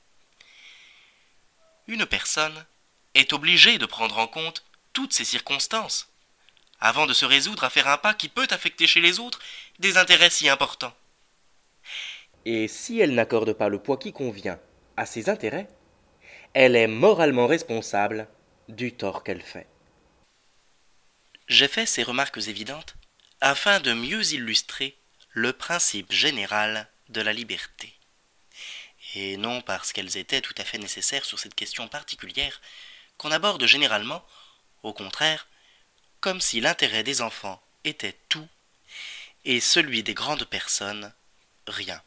Une personne est obligée de prendre en compte toutes ces circonstances avant de se résoudre à faire un pas qui peut affecter chez les autres des intérêts si importants. Et si elle n'accorde pas le poids qui convient à ses intérêts, elle est moralement responsable du tort qu'elle fait. J'ai fait ces remarques évidentes afin de mieux illustrer le principe général de la liberté, et non parce qu'elles étaient tout à fait nécessaires sur cette question particulière qu'on aborde généralement, au contraire, comme si l'intérêt des enfants était tout et celui des grandes personnes rien.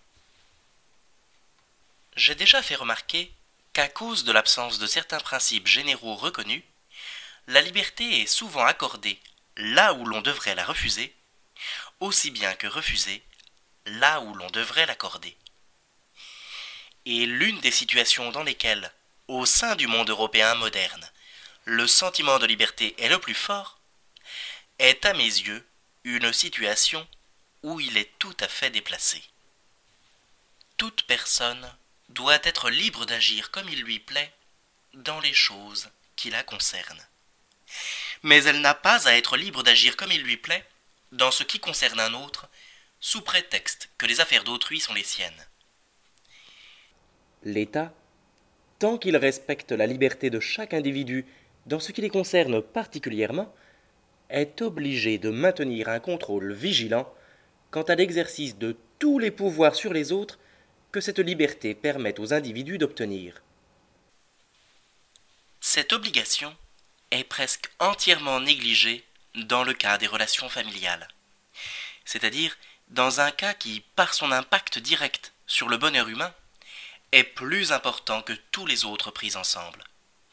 J'ai déjà fait remarquer qu'à cause de l'absence de certains principes généraux reconnus, la liberté est souvent accordée là où l'on devrait la refuser, aussi bien que refusée là où l'on devrait l'accorder. Et l'une des situations dans lesquelles, au sein du monde européen moderne, le sentiment de liberté est le plus fort, est à mes yeux une situation où il est tout à fait déplacé. Toute personne doit être libre d'agir comme il lui plaît dans les choses qui la concernent. Mais elle n'a pas à être libre d'agir comme il lui plaît dans ce qui concerne un autre, sous prétexte que les affaires d'autrui sont les siennes. L'État, tant qu'il respecte la liberté de chaque individu dans ce qui les concerne particulièrement, est obligé de maintenir un contrôle vigilant quant à l'exercice de tous les pouvoirs sur les autres que cette liberté permet aux individus d'obtenir. Cette obligation est presque entièrement négligée dans le cas des relations familiales, c'est-à-dire dans un cas qui, par son impact direct sur le bonheur humain, est plus important que tous les autres pris ensemble.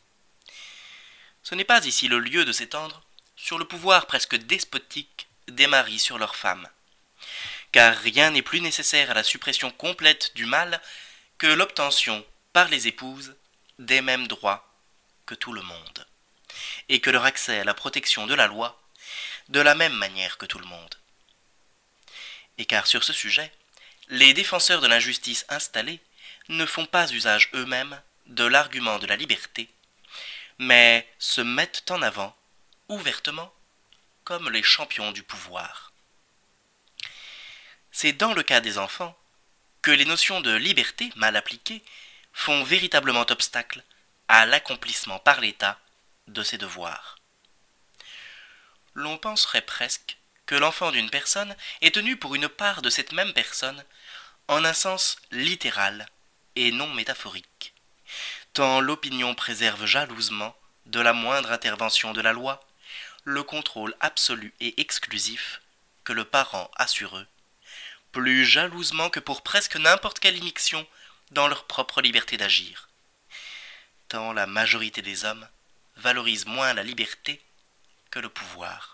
Ce n'est pas ici le lieu de s'étendre sur le pouvoir presque despotique des maris sur leurs femmes, car rien n'est plus nécessaire à la suppression complète du mal que l'obtention par les épouses des mêmes droits que tout le monde, et que leur accès à la protection de la loi de la même manière que tout le monde. Et car sur ce sujet, les défenseurs de l'injustice installée ne font pas usage eux-mêmes de l'argument de la liberté, mais se mettent en avant ouvertement comme les champions du pouvoir. C'est dans le cas des enfants que les notions de liberté mal appliquées font véritablement obstacle à l'accomplissement par l'État de ses devoirs. L'on penserait presque que l'enfant d'une personne est tenu pour une part de cette même personne en un sens littéral et non métaphorique, tant l'opinion préserve jalousement de la moindre intervention de la loi le contrôle absolu et exclusif que le parent a sur eux, plus jalousement que pour presque n'importe quelle immixtion dans leur propre liberté d'agir, tant la majorité des hommes valorise moins la liberté que le pouvoir.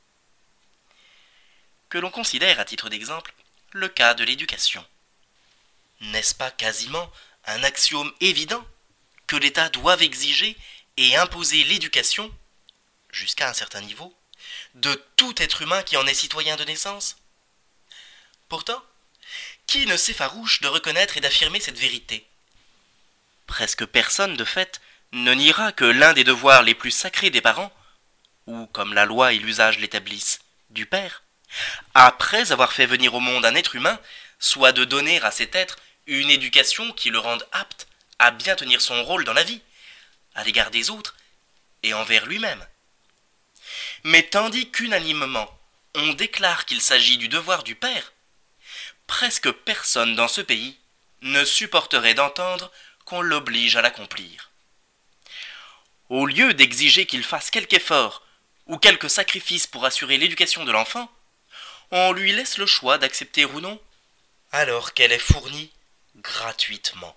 Que l'on considère à titre d'exemple le cas de l'éducation. N'est-ce pas quasiment un axiome évident que l'État doive exiger et imposer l'éducation, jusqu'à un certain niveau, de tout être humain qui en est citoyen de naissance? Pourtant, qui ne s'effarouche de reconnaître et d'affirmer cette vérité? Presque personne, de fait, ne niera que l'un des devoirs les plus sacrés des parents, ou comme la loi et l'usage l'établissent, du père, après avoir fait venir au monde un être humain, soit de donner à cet être une éducation qui le rende apte à bien tenir son rôle dans la vie, à l'égard des autres et envers lui-même. Mais tandis qu'unanimement on déclare qu'il s'agit du devoir du père, presque personne dans ce pays ne supporterait d'entendre qu'on l'oblige à l'accomplir. Au lieu d'exiger qu'il fasse quelque effort ou quelque sacrifice pour assurer l'éducation de l'enfant, on lui laisse le choix d'accepter ou non, alors qu'elle est fournie gratuitement.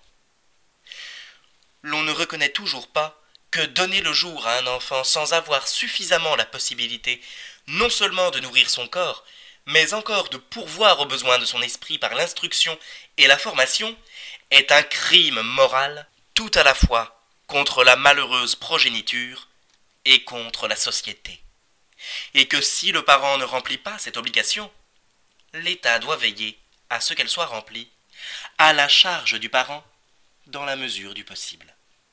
L'on ne reconnaît toujours pas que donner le jour à un enfant sans avoir suffisamment la possibilité non seulement de nourrir son corps, mais encore de pourvoir aux besoins de son esprit par l'instruction et la formation, est un crime moral tout à la fois contre la malheureuse progéniture et contre la société. Et que si le parent ne remplit pas cette obligation, l'État doit veiller à ce qu'elle soit remplie, à la charge du parent, dans la mesure du possible.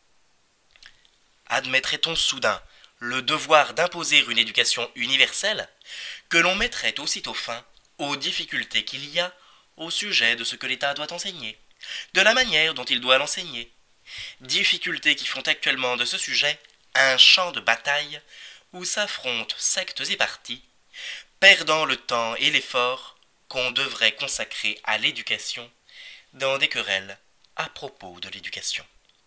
Admettrait-on soudain le devoir d'imposer une éducation universelle, que l'on mettrait aussitôt fin aux difficultés qu'il y a au sujet de ce que l'État doit enseigner, de la manière dont il doit l'enseigner, difficultés qui font actuellement de ce sujet un champ de bataille où s'affrontent sectes et partis, perdant le temps et l'effort qu'on devrait consacrer à l'éducation dans des querelles à propos de l'éducation.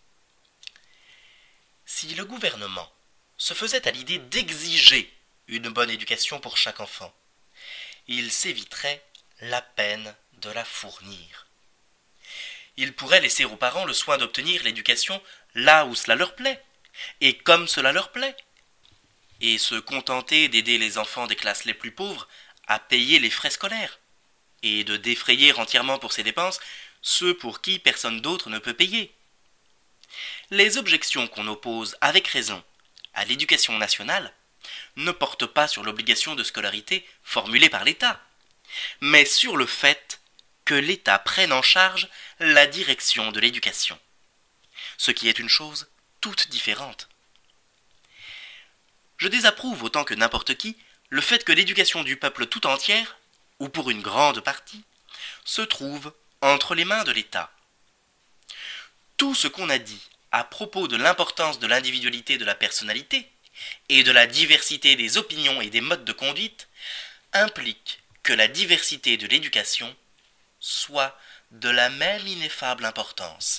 Si le gouvernement se faisait à l'idée d'exiger une bonne éducation pour chaque enfant, il s'éviterait la peine de la fournir. Il pourrait laisser aux parents le soin d'obtenir l'éducation là où cela leur plaît, et comme cela leur plaît, et se contenter d'aider les enfants des classes les plus pauvres à payer les frais scolaires, et de défrayer entièrement pour ces dépenses ceux pour qui personne d'autre ne peut payer. Les objections qu'on oppose avec raison à l'éducation nationale ne portent pas sur l'obligation de scolarité formulée par l'État, mais sur le fait que l'État prenne en charge la direction de l'éducation, ce qui est une chose toute différente. Je désapprouve autant que n'importe qui le fait que l'éducation du peuple tout entière, ou pour une grande partie, se trouve entre les mains de l'État. Tout ce qu'on a dit à propos de l'importance de l'individualité de la personnalité et de la diversité des opinions et des modes de conduite implique que la diversité de l'éducation soit de la même ineffable importance.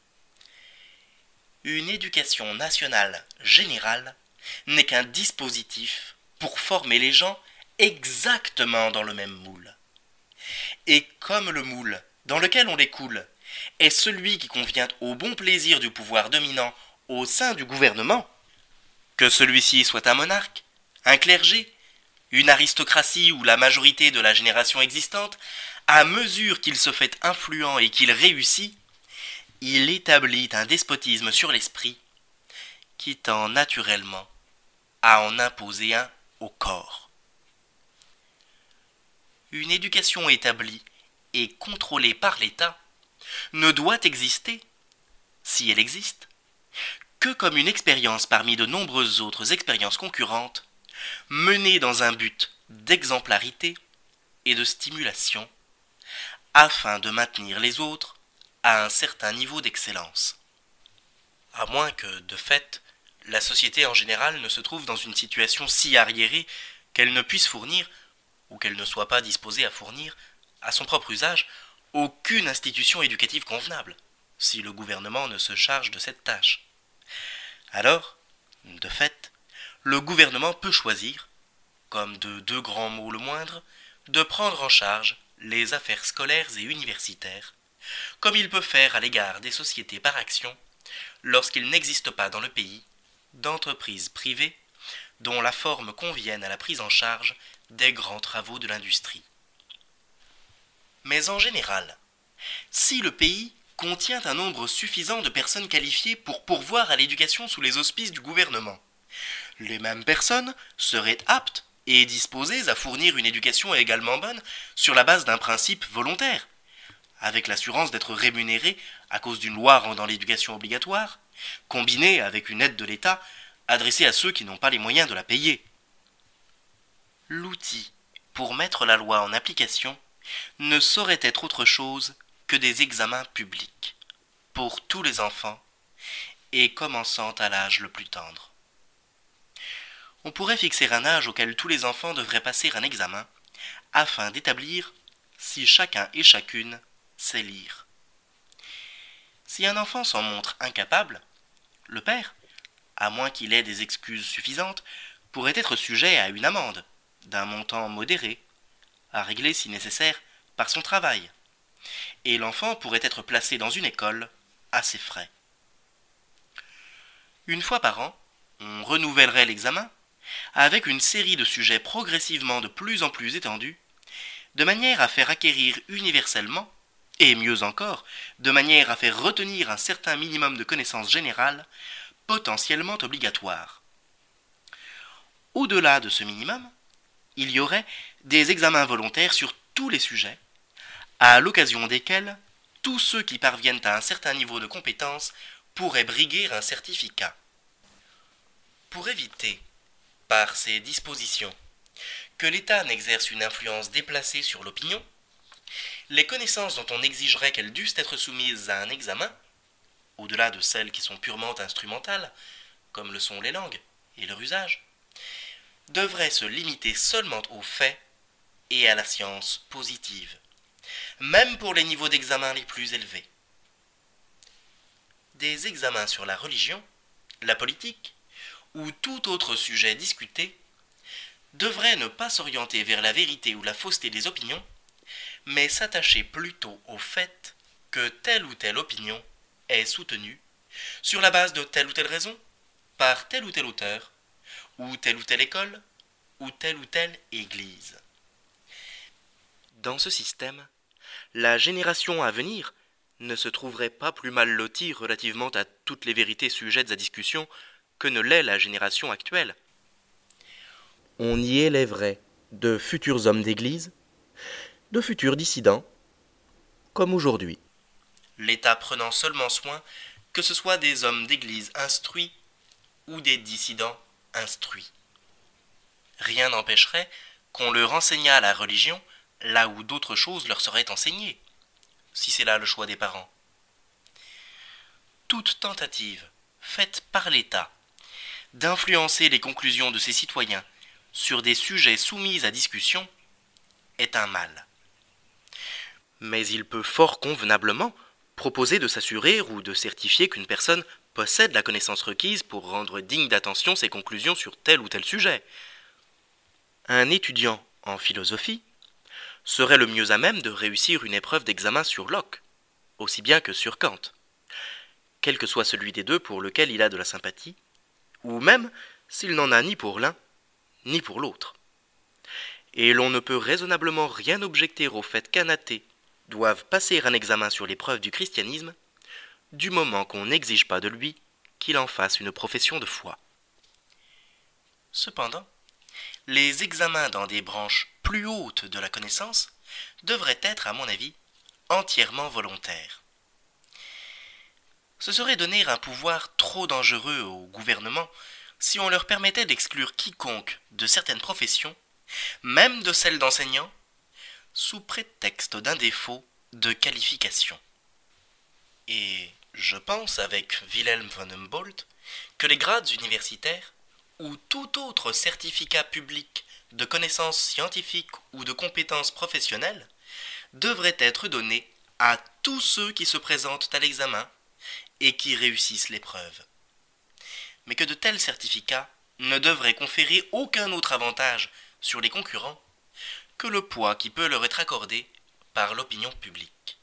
Une éducation nationale générale n'est qu'un dispositif pour former les gens exactement dans le même moule. Et comme le moule dans lequel on les coule est celui qui convient au bon plaisir du pouvoir dominant au sein du gouvernement, que celui-ci soit un monarque, un clergé, une aristocratie ou la majorité de la génération existante, à mesure qu'il se fait influent et qu'il réussit, il établit un despotisme sur l'esprit qui tend naturellement à en imposer un au corps. Une éducation établie et contrôlée par l'État ne doit exister, si elle existe, que comme une expérience parmi de nombreuses autres expériences concurrentes menés dans un but d'exemplarité et de stimulation, afin de maintenir les autres à un certain niveau d'excellence. À moins que, de fait, la société en général ne se trouve dans une situation si arriérée qu'elle ne puisse fournir, ou qu'elle ne soit pas disposée à fournir, à son propre usage, aucune institution éducative convenable, si le gouvernement ne se charge de cette tâche. Alors, de fait, le gouvernement peut choisir, comme de deux grands mots le moindre, de prendre en charge les affaires scolaires et universitaires, comme il peut faire à l'égard des sociétés par action, lorsqu'il n'existe pas dans le pays d'entreprises privées dont la forme convienne à la prise en charge des grands travaux de l'industrie. Mais en général, si le pays contient un nombre suffisant de personnes qualifiées pour pourvoir à l'éducation sous les auspices du gouvernement, les mêmes personnes seraient aptes et disposées à fournir une éducation également bonne sur la base d'un principe volontaire, avec l'assurance d'être rémunérées à cause d'une loi rendant l'éducation obligatoire, combinée avec une aide de l'État adressée à ceux qui n'ont pas les moyens de la payer. L'outil pour mettre la loi en application ne saurait être autre chose que des examens publics, pour tous les enfants, et commençant à l'âge le plus tendre. On pourrait fixer un âge auquel tous les enfants devraient passer un examen, afin d'établir si chacun et chacune sait lire. Si un enfant s'en montre incapable, le père, à moins qu'il ait des excuses suffisantes, pourrait être sujet à une amende, d'un montant modéré, à régler si nécessaire par son travail, et l'enfant pourrait être placé dans une école à ses frais. Une fois par an, on renouvellerait l'examen avec une série de sujets progressivement de plus en plus étendus, de manière à faire acquérir universellement, et mieux encore, de manière à faire retenir un certain minimum de connaissances générales, potentiellement obligatoires. Au-delà de ce minimum, il y aurait des examens volontaires sur tous les sujets, à l'occasion desquels tous ceux qui parviennent à un certain niveau de compétence pourraient briguer un certificat. Pour éviter, par ces dispositions, que l'État n'exerce une influence déplacée sur l'opinion, les connaissances dont on exigerait qu'elles dussent être soumises à un examen, au-delà de celles qui sont purement instrumentales, comme le sont les langues et leur usage, devraient se limiter seulement aux faits et à la science positive, même pour les niveaux d'examen les plus élevés. Des examens sur la religion, la politique, ou tout autre sujet discuté, devraient ne pas s'orienter vers la vérité ou la fausseté des opinions, mais s'attacher plutôt au fait que telle ou telle opinion est soutenue, sur la base de telle ou telle raison, par tel ou tel auteur, ou telle école, ou telle église. Dans ce système, la génération à venir ne se trouverait pas plus mal lotie relativement à toutes les vérités sujettes à discussion que ne l'est la génération actuelle. On y élèverait de futurs hommes d'église, de futurs dissidents, comme aujourd'hui. L'État prenant seulement soin que ce soit des hommes d'église instruits ou des dissidents instruits. Rien n'empêcherait qu'on leur enseignât la religion là où d'autres choses leur seraient enseignées, si c'est là le choix des parents. Toute tentative faite par l'État d'influencer les conclusions de ses citoyens sur des sujets soumis à discussion est un mal. Mais il peut fort convenablement proposer de s'assurer ou de certifier qu'une personne possède la connaissance requise pour rendre digne d'attention ses conclusions sur tel ou tel sujet. Un étudiant en philosophie serait le mieux à même de réussir une épreuve d'examen sur Locke, aussi bien que sur Kant, quel que soit celui des deux pour lequel il a de la sympathie, ou même s'il n'en a ni pour l'un, ni pour l'autre. Et l'on ne peut raisonnablement rien objecter au fait qu'un athée doive passer un examen sur les preuves du christianisme, du moment qu'on n'exige pas de lui qu'il en fasse une profession de foi. Cependant, les examens dans des branches plus hautes de la connaissance devraient être, à mon avis, entièrement volontaires. Ce serait donner un pouvoir trop dangereux au gouvernement si on leur permettait d'exclure quiconque de certaines professions, même de celles d'enseignants, sous prétexte d'un défaut de qualification. Et je pense, avec Wilhelm von Humboldt, que les grades universitaires, ou tout autre certificat public de connaissances scientifiques ou de compétences professionnelles, devraient être donnés à tous ceux qui se présentent à l'examen et qui réussissent l'épreuve. Mais que de tels certificats ne devraient conférer aucun autre avantage sur les concurrents que le poids qui peut leur être accordé par l'opinion publique.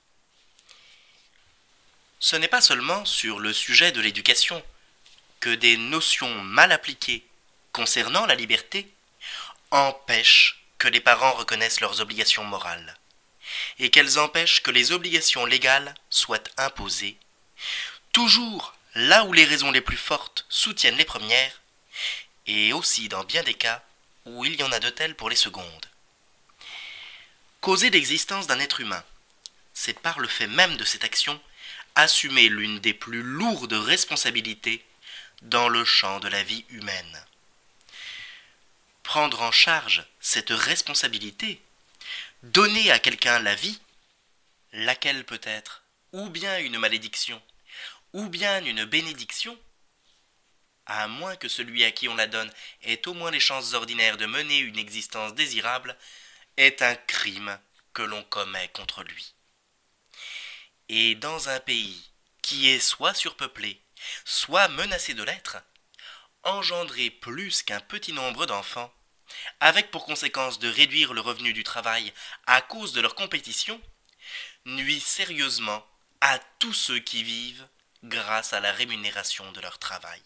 Ce n'est pas seulement sur le sujet de l'éducation que des notions mal appliquées concernant la liberté empêchent que les parents reconnaissent leurs obligations morales, et qu'elles empêchent que les obligations légales soient imposées, toujours là où les raisons les plus fortes soutiennent les premières, et aussi dans bien des cas où il y en a de telles pour les secondes. Causer l'existence d'un être humain, c'est par le fait même de cette action assumer l'une des plus lourdes responsabilités dans le champ de la vie humaine. Prendre en charge cette responsabilité, donner à quelqu'un la vie, laquelle peut être ou bien une malédiction, ou bien une bénédiction, à moins que celui à qui on la donne ait au moins les chances ordinaires de mener une existence désirable, est un crime que l'on commet contre lui. Et dans un pays qui est soit surpeuplé, soit menacé de l'être, engendrer plus qu'un petit nombre d'enfants, avec pour conséquence de réduire le revenu du travail à cause de leur compétition, nuit sérieusement à tous ceux qui vivent grâce à la rémunération de leur travail.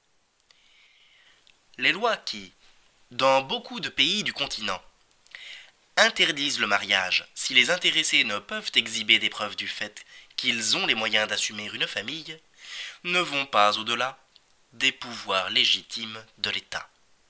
Les lois qui, dans beaucoup de pays du continent, interdisent le mariage si les intéressés ne peuvent exhiber des preuves du fait qu'ils ont les moyens d'assumer une famille, ne vont pas au-delà des pouvoirs légitimes de l'État.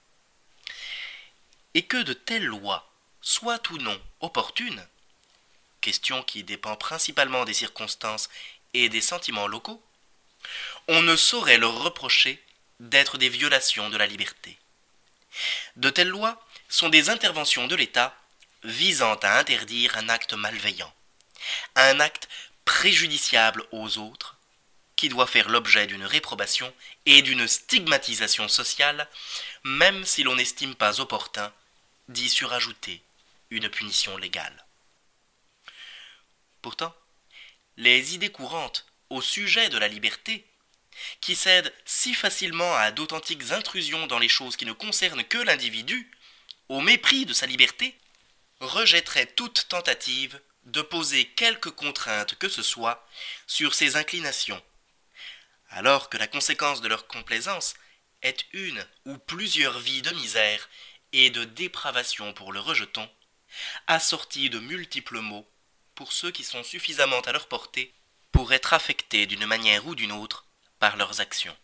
Et que de telles lois soient ou non opportunes, question qui dépend principalement des circonstances et des sentiments locaux, on ne saurait leur reprocher d'être des violations de la liberté. De telles lois sont des interventions de l'État visant à interdire un acte malveillant, un acte préjudiciable aux autres, qui doit faire l'objet d'une réprobation et d'une stigmatisation sociale, même si l'on n'estime pas opportun d'y surajouter une punition légale. Pourtant, les idées courantes au sujet de la liberté, qui cèdent si facilement à d'authentiques intrusions dans les choses qui ne concernent que l'individu, au mépris de sa liberté, rejetteraient toute tentative de poser quelque contrainte que ce soit sur ses inclinations, alors que la conséquence de leur complaisance est une ou plusieurs vies de misère et de dépravation pour le rejeton, assorties de multiples maux pour ceux qui sont suffisamment à leur portée pour être affectés d'une manière ou d'une autre par leurs actions.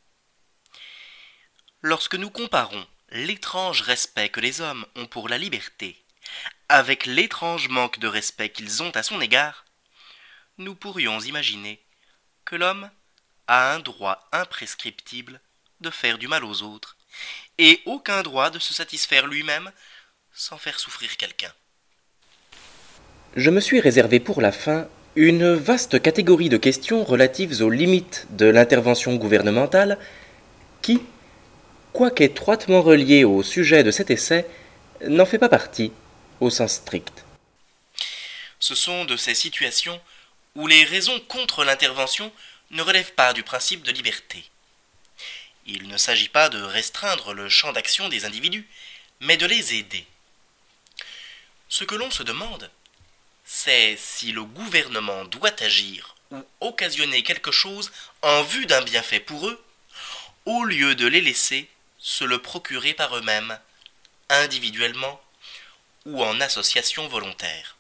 Lorsque nous comparons l'étrange respect que les hommes ont pour la liberté avec l'étrange manque de respect qu'ils ont à son égard, nous pourrions imaginer que l'homme a un droit imprescriptible de faire du mal aux autres et aucun droit de se satisfaire lui-même sans faire souffrir quelqu'un. Je me suis réservé pour la fin une vaste catégorie de questions relatives aux limites de l'intervention gouvernementale qui, quoiqu'étroitement reliée au sujet de cet essai, n'en fait pas partie au sens strict. Ce sont de ces situations où les raisons contre l'intervention ne relèvent pas du principe de liberté. Il ne s'agit pas de restreindre le champ d'action des individus, mais de les aider. Ce que l'on se demande, c'est si le gouvernement doit agir ou occasionner quelque chose en vue d'un bienfait pour eux, au lieu de les laisser se le procurer par eux-mêmes, individuellement ou en association volontaire.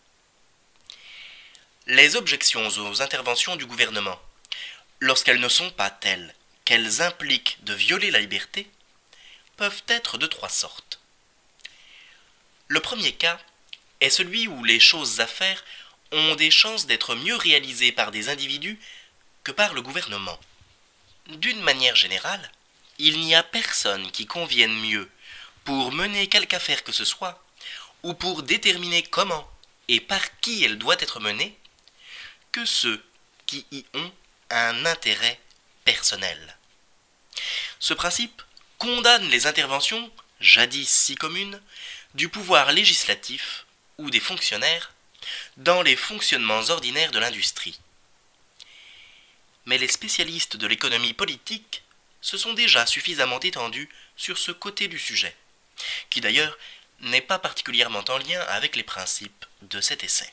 Les objections aux interventions du gouvernement, lorsqu'elles ne sont pas telles qu'elles impliquent de violer la liberté, peuvent être de trois sortes. Le premier cas est celui où les choses à faire ont des chances d'être mieux réalisées par des individus que par le gouvernement. D'une manière générale, il n'y a personne qui convienne mieux pour mener quelque affaire que ce soit, ou pour déterminer comment et par qui elle doit être menée, que ceux qui y ont un intérêt personnel. Ce principe condamne les interventions, jadis si communes, du pouvoir législatif ou des fonctionnaires dans les fonctionnements ordinaires de l'industrie. Mais les spécialistes de l'économie politique se sont déjà suffisamment étendus sur ce côté du sujet, qui d'ailleurs n'est pas particulièrement en lien avec les principes de cet essai.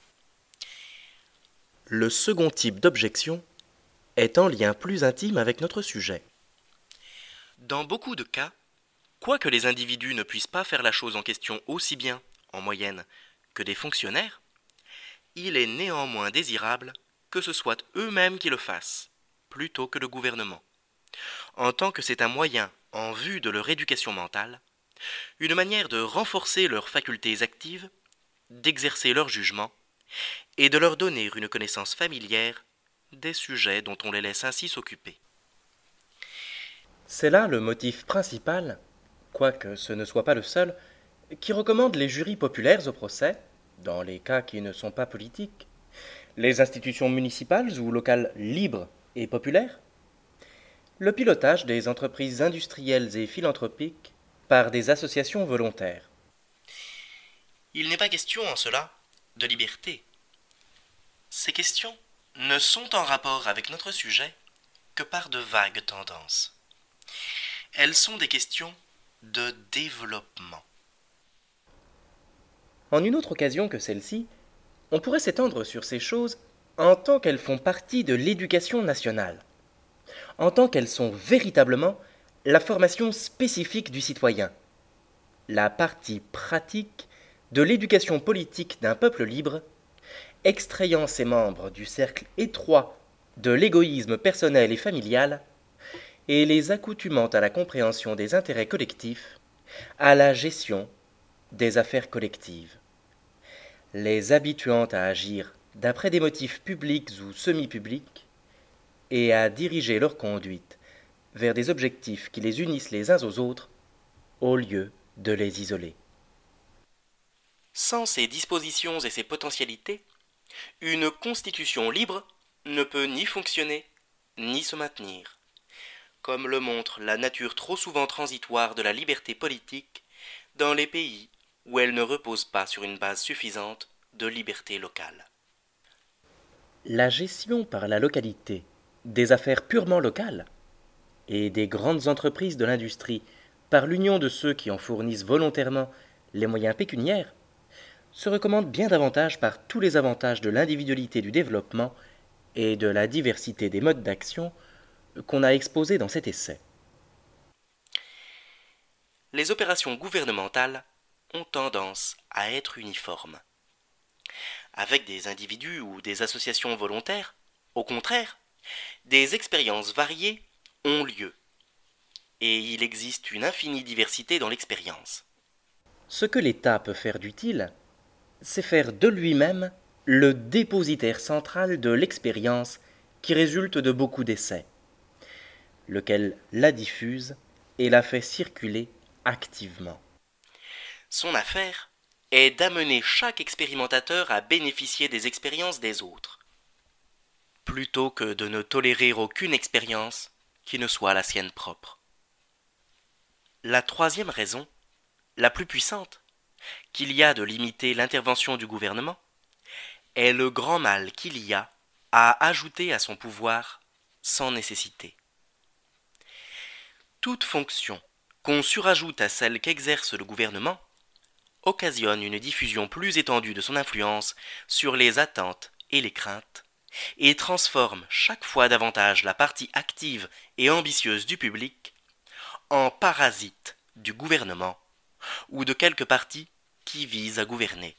Le second type d'objection est en lien plus intime avec notre sujet. Dans beaucoup de cas, quoique les individus ne puissent pas faire la chose en question aussi bien, en moyenne, que des fonctionnaires, il est néanmoins désirable que ce soit eux-mêmes qui le fassent, plutôt que le gouvernement, en tant que c'est un moyen en vue de leur éducation mentale, une manière de renforcer leurs facultés actives, d'exercer leur jugement, et de leur donner une connaissance familière des sujets dont on les laisse ainsi s'occuper. C'est là le motif principal, quoique ce ne soit pas le seul, qui recommande les jurys populaires au procès, dans les cas qui ne sont pas politiques, les institutions municipales ou locales libres et populaires, le pilotage des entreprises industrielles et philanthropiques par des associations volontaires. Il n'est pas question en cela de liberté. Ces questions ne sont en rapport avec notre sujet que par de vagues tendances. Elles sont des questions de développement. En une autre occasion que celle-ci, on pourrait s'étendre sur ces choses en tant qu'elles font partie de l'éducation nationale, en tant qu'elles sont véritablement la formation spécifique du citoyen, la partie pratique de l'éducation politique d'un peuple libre, extrayant ses membres du cercle étroit de l'égoïsme personnel et familial, et les accoutumant à la compréhension des intérêts collectifs, à la gestion des affaires collectives, les habituant à agir d'après des motifs publics ou semi-publics, et à diriger leur conduite vers des objectifs qui les unissent les uns aux autres, au lieu de les isoler. Sans ces dispositions et ces potentialités, une constitution libre ne peut ni fonctionner, ni se maintenir, comme le montre la nature trop souvent transitoire de la liberté politique dans les pays où elle ne repose pas sur une base suffisante de liberté locale. La gestion par la localité des affaires purement locales et des grandes entreprises de l'industrie par l'union de ceux qui en fournissent volontairement les moyens pécuniaires se recommande bien davantage par tous les avantages de l'individualité du développement et de la diversité des modes d'action qu'on a exposés dans cet essai. Les opérations gouvernementales ont tendance à être uniformes. Avec des individus ou des associations volontaires, au contraire, des expériences variées ont lieu, et il existe une infinie diversité dans l'expérience. Ce que l'État peut faire d'utile, c'est faire de lui-même le dépositaire central de l'expérience qui résulte de beaucoup d'essais, lequel la diffuse et la fait circuler activement. Son affaire est d'amener chaque expérimentateur à bénéficier des expériences des autres, plutôt que de ne tolérer aucune expérience qui ne soit la sienne propre. La troisième raison, la plus puissante, qu'il y a de limiter l'intervention du gouvernement, est le grand mal qu'il y a à ajouter à son pouvoir sans nécessité. Toute fonction qu'on surajoute à celle qu'exerce le gouvernement occasionne une diffusion plus étendue de son influence sur les attentes et les craintes, et transforme chaque fois davantage la partie active et ambitieuse du public en parasite du gouvernement ou de quelque parti qui vise à gouverner.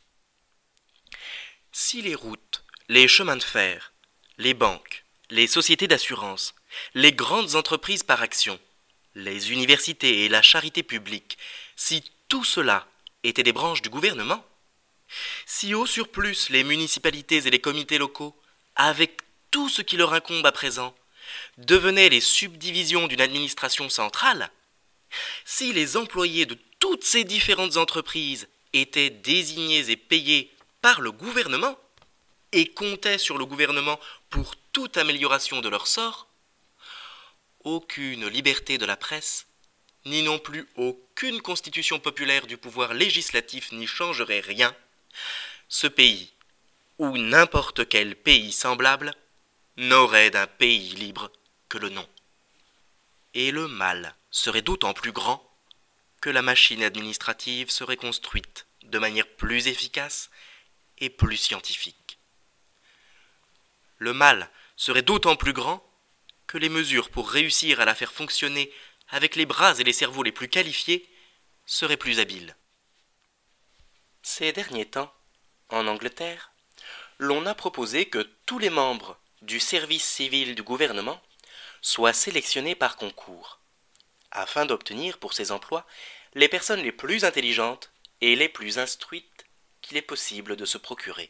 Si les routes, les chemins de fer, les banques, les sociétés d'assurance, les grandes entreprises par action, les universités et la charité publique, si tout cela était des branches du gouvernement, si au surplus les municipalités et les comités locaux, avec tout ce qui leur incombe à présent, devenaient les subdivisions d'une administration centrale, si les employés de toutes ces différentes entreprises étaient désignés et payés par le gouvernement et comptaient sur le gouvernement pour toute amélioration de leur sort, aucune liberté de la presse, ni non plus aucune constitution populaire du pouvoir législatif n'y changerait rien, ce pays, ou n'importe quel pays semblable, n'aurait d'un pays libre que le nom. Et le mal serait d'autant plus grand que la machine administrative serait construite de manière plus efficace et plus scientifique. Le mal serait d'autant plus grand que les mesures pour réussir à la faire fonctionner avec les bras et les cerveaux les plus qualifiés seraient plus habiles. Ces derniers temps, en Angleterre, l'on a proposé que tous les membres du service civil du gouvernement soient sélectionnés par concours, afin d'obtenir pour ces emplois les personnes les plus intelligentes et les plus instruites qu'il est possible de se procurer.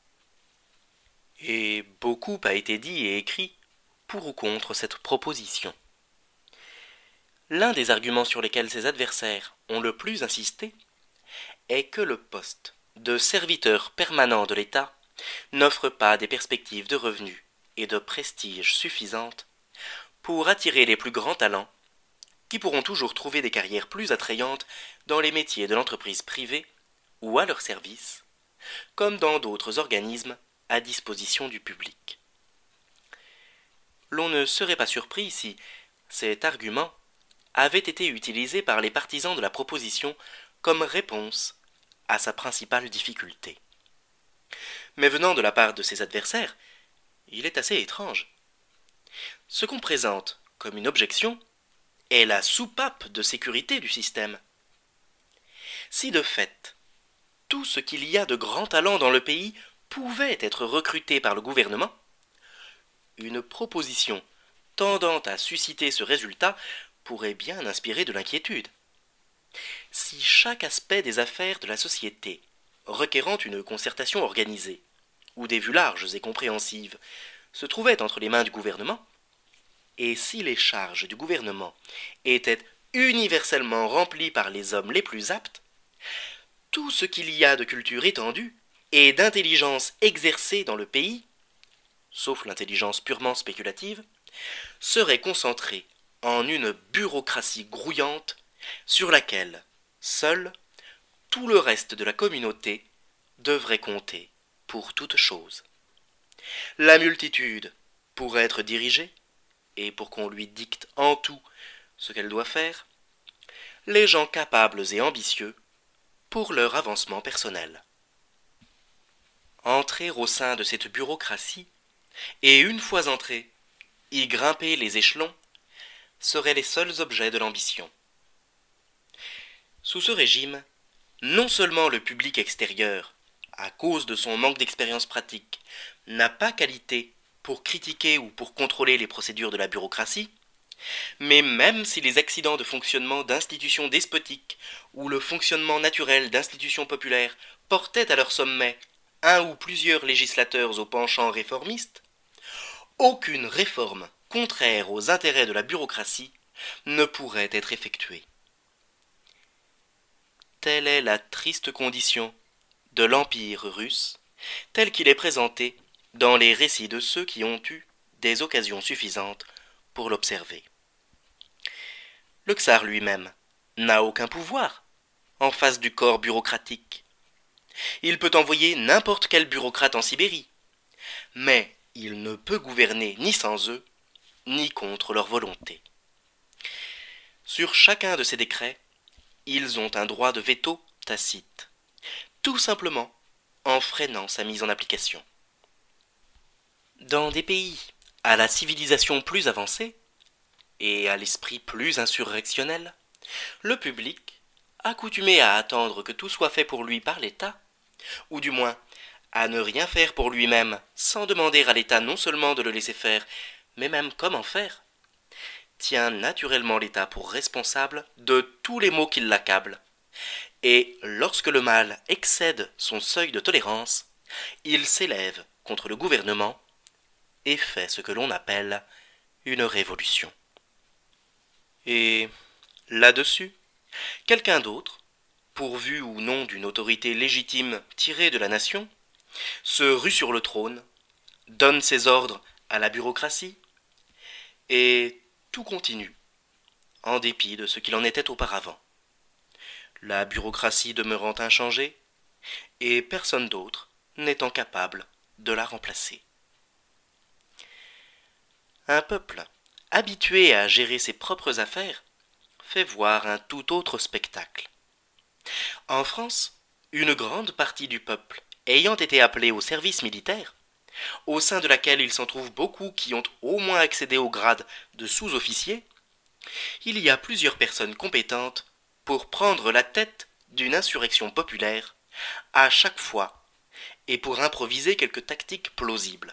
Et beaucoup a été dit et écrit pour ou contre cette proposition. L'un des arguments sur lesquels ses adversaires ont le plus insisté est que le poste de serviteur permanent de l'État n'offre pas des perspectives de revenus et de prestige suffisantes pour attirer les plus grands talents, qui pourront toujours trouver des carrières plus attrayantes dans les métiers de l'entreprise privée ou à leur service, comme dans d'autres organismes à disposition du public. L'on ne serait pas surpris si cet argument avait été utilisé par les partisans de la proposition comme réponse à sa principale difficulté. Mais venant de la part de ses adversaires, il est assez étrange. Ce qu'on présente comme une objection est la soupape de sécurité du système. Si de fait, tout ce qu'il y a de grands talents dans le pays pouvait être recruté par le gouvernement, une proposition tendant à susciter ce résultat pourrait bien inspirer de l'inquiétude. Si chaque aspect des affaires de la société, requérant une concertation organisée, ou des vues larges et compréhensives, se trouvait entre les mains du gouvernement, et si les charges du gouvernement étaient universellement remplies par les hommes les plus aptes, tout ce qu'il y a de culture étendue et d'intelligence exercée dans le pays, sauf l'intelligence purement spéculative, serait concentré en une bureaucratie grouillante sur laquelle, seul, tout le reste de la communauté devrait compter pour toute chose. La multitude, pour être dirigée, et pour qu'on lui dicte en tout ce qu'elle doit faire, les gens capables et ambitieux pour leur avancement personnel. Entrer au sein de cette bureaucratie, et une fois entrés, y grimper les échelons, seraient les seuls objets de l'ambition. Sous ce régime, non seulement le public extérieur, à cause de son manque d'expérience pratique, n'a pas qualité pour critiquer ou pour contrôler les procédures de la bureaucratie, mais même si les accidents de fonctionnement d'institutions despotiques ou le fonctionnement naturel d'institutions populaires portaient à leur sommet un ou plusieurs législateurs au penchant réformiste, aucune réforme contraire aux intérêts de la bureaucratie ne pourrait être effectuée. Telle est la triste condition de l'Empire russe, tel qu'il est présenté dans les récits de ceux qui ont eu des occasions suffisantes pour l'observer. Le tsar lui-même n'a aucun pouvoir en face du corps bureaucratique. Il peut envoyer n'importe quel bureaucrate en Sibérie, mais il ne peut gouverner ni sans eux, ni contre leur volonté. Sur chacun de ces décrets, ils ont un droit de veto tacite, tout simplement en freinant sa mise en application. Dans des pays à la civilisation plus avancée et à l'esprit plus insurrectionnel, le public, accoutumé à attendre que tout soit fait pour lui par l'État, ou du moins à ne rien faire pour lui-même sans demander à l'État non seulement de le laisser faire, mais même comment faire, tient naturellement l'État pour responsable de tous les maux qui l'accablent, et lorsque le mal excède son seuil de tolérance, il s'élève contre le gouvernement et fait ce que l'on appelle une révolution. Et là-dessus, quelqu'un d'autre, pourvu ou non d'une autorité légitime tirée de la nation, se rue sur le trône, donne ses ordres à la bureaucratie, et tout continue, en dépit de ce qu'il en était auparavant. La bureaucratie demeurant inchangée, et personne d'autre n'étant capable de la remplacer. Un peuple, habitué à gérer ses propres affaires, fait voir un tout autre spectacle. En France, une grande partie du peuple ayant été appelée au service militaire, au sein de laquelle il s'en trouve beaucoup qui ont au moins accédé au grade de sous-officier, il y a plusieurs personnes compétentes pour prendre la tête d'une insurrection populaire à chaque fois et pour improviser quelques tactiques plausibles.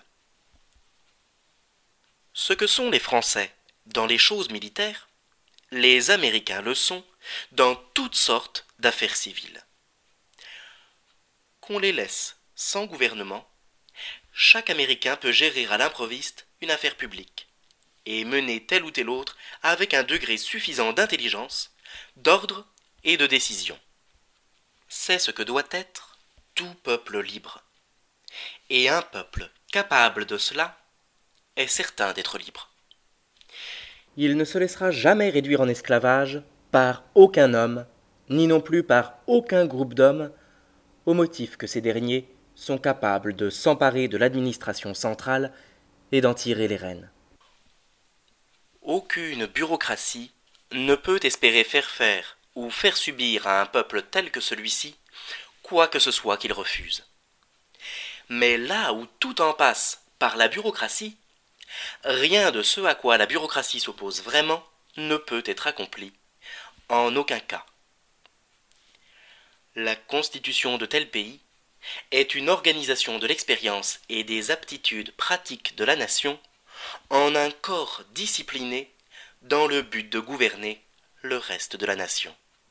Ce que sont les Français dans les choses militaires, les Américains le sont dans toutes sortes d'affaires civiles. Qu'on les laisse sans gouvernement, chaque Américain peut gérer à l'improviste une affaire publique et mener tel ou tel autre avec un degré suffisant d'intelligence, d'ordre et de décision. C'est ce que doit être tout peuple libre. Et un peuple capable de cela est certain d'être libre. Il ne se laissera jamais réduire en esclavage par aucun homme, ni non plus par aucun groupe d'hommes, au motif que ces derniers sont capables de s'emparer de l'administration centrale et d'en tirer les rênes. Aucune bureaucratie ne peut espérer faire ou faire subir à un peuple tel que celui-ci quoi que ce soit qu'il refuse. Mais là où tout en passe par la bureaucratie, rien de ce à quoi la bureaucratie s'oppose vraiment ne peut être accompli, en aucun cas. La constitution de tel pays est une organisation de l'expérience et des aptitudes pratiques de la nation en un corps discipliné dans le but de gouverner le reste de la nation.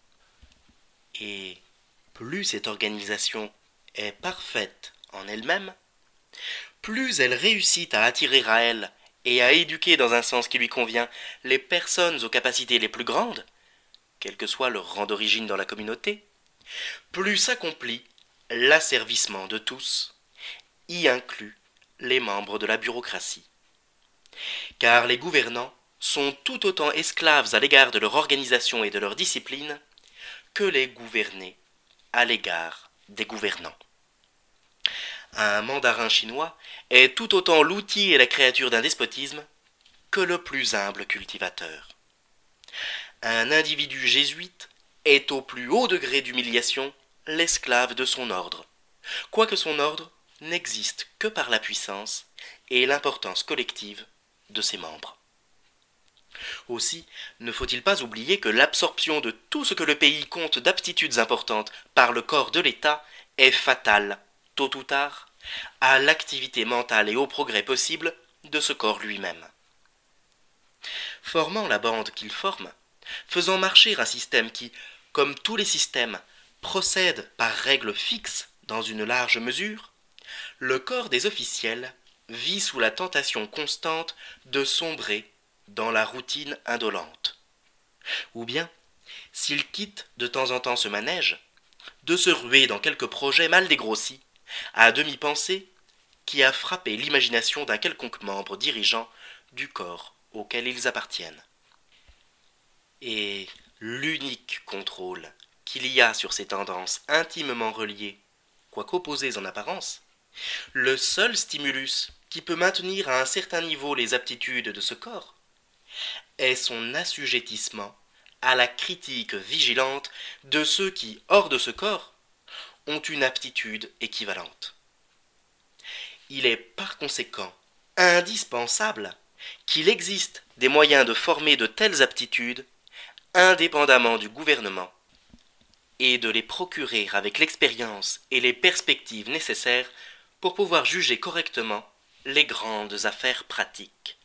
Et plus cette organisation est parfaite en elle-même, plus elle réussit à attirer à elle et à éduquer dans un sens qui lui convient les personnes aux capacités les plus grandes, quel que soit leur rang d'origine dans la communauté, plus s'accomplit l'asservissement de tous, y inclus les membres de la bureaucratie. Car les gouvernants sont tout autant esclaves à l'égard de leur organisation et de leur discipline que les gouvernés à l'égard des gouvernants. Un mandarin chinois est tout autant l'outil et la créature d'un despotisme que le plus humble cultivateur. Un individu jésuite est au plus haut degré d'humiliation l'esclave de son ordre, quoique son ordre n'existe que par la puissance et l'importance collective de ses membres. Aussi, ne faut-il pas oublier que l'absorption de tout ce que le pays compte d'aptitudes importantes par le corps de l'État est fatale, tôt ou tard, à l'activité mentale et au progrès possible de ce corps lui-même. Formant la bande qu'il forme, faisant marcher un système qui, comme tous les systèmes, procède par règles fixes dans une large mesure, le corps des officiels vit sous la tentation constante de sombrer dans la routine indolente. Ou bien, s'il quitte de temps en temps ce manège, de se ruer dans quelque projet mal dégrossi, à demi-pensée, qui a frappé l'imagination d'un quelconque membre dirigeant du corps auquel ils appartiennent. Et l'unique contrôle qu'il y a sur ces tendances intimement reliées, quoiqu'opposées en apparence, le seul stimulus qui peut maintenir à un certain niveau les aptitudes de ce corps, est son assujettissement à la critique vigilante de ceux qui, hors de ce corps, ont une aptitude équivalente. Il est par conséquent indispensable qu'il existe des moyens de former de telles aptitudes indépendamment du gouvernement et de les procurer avec l'expérience et les perspectives nécessaires pour pouvoir juger correctement les grandes affaires pratiques.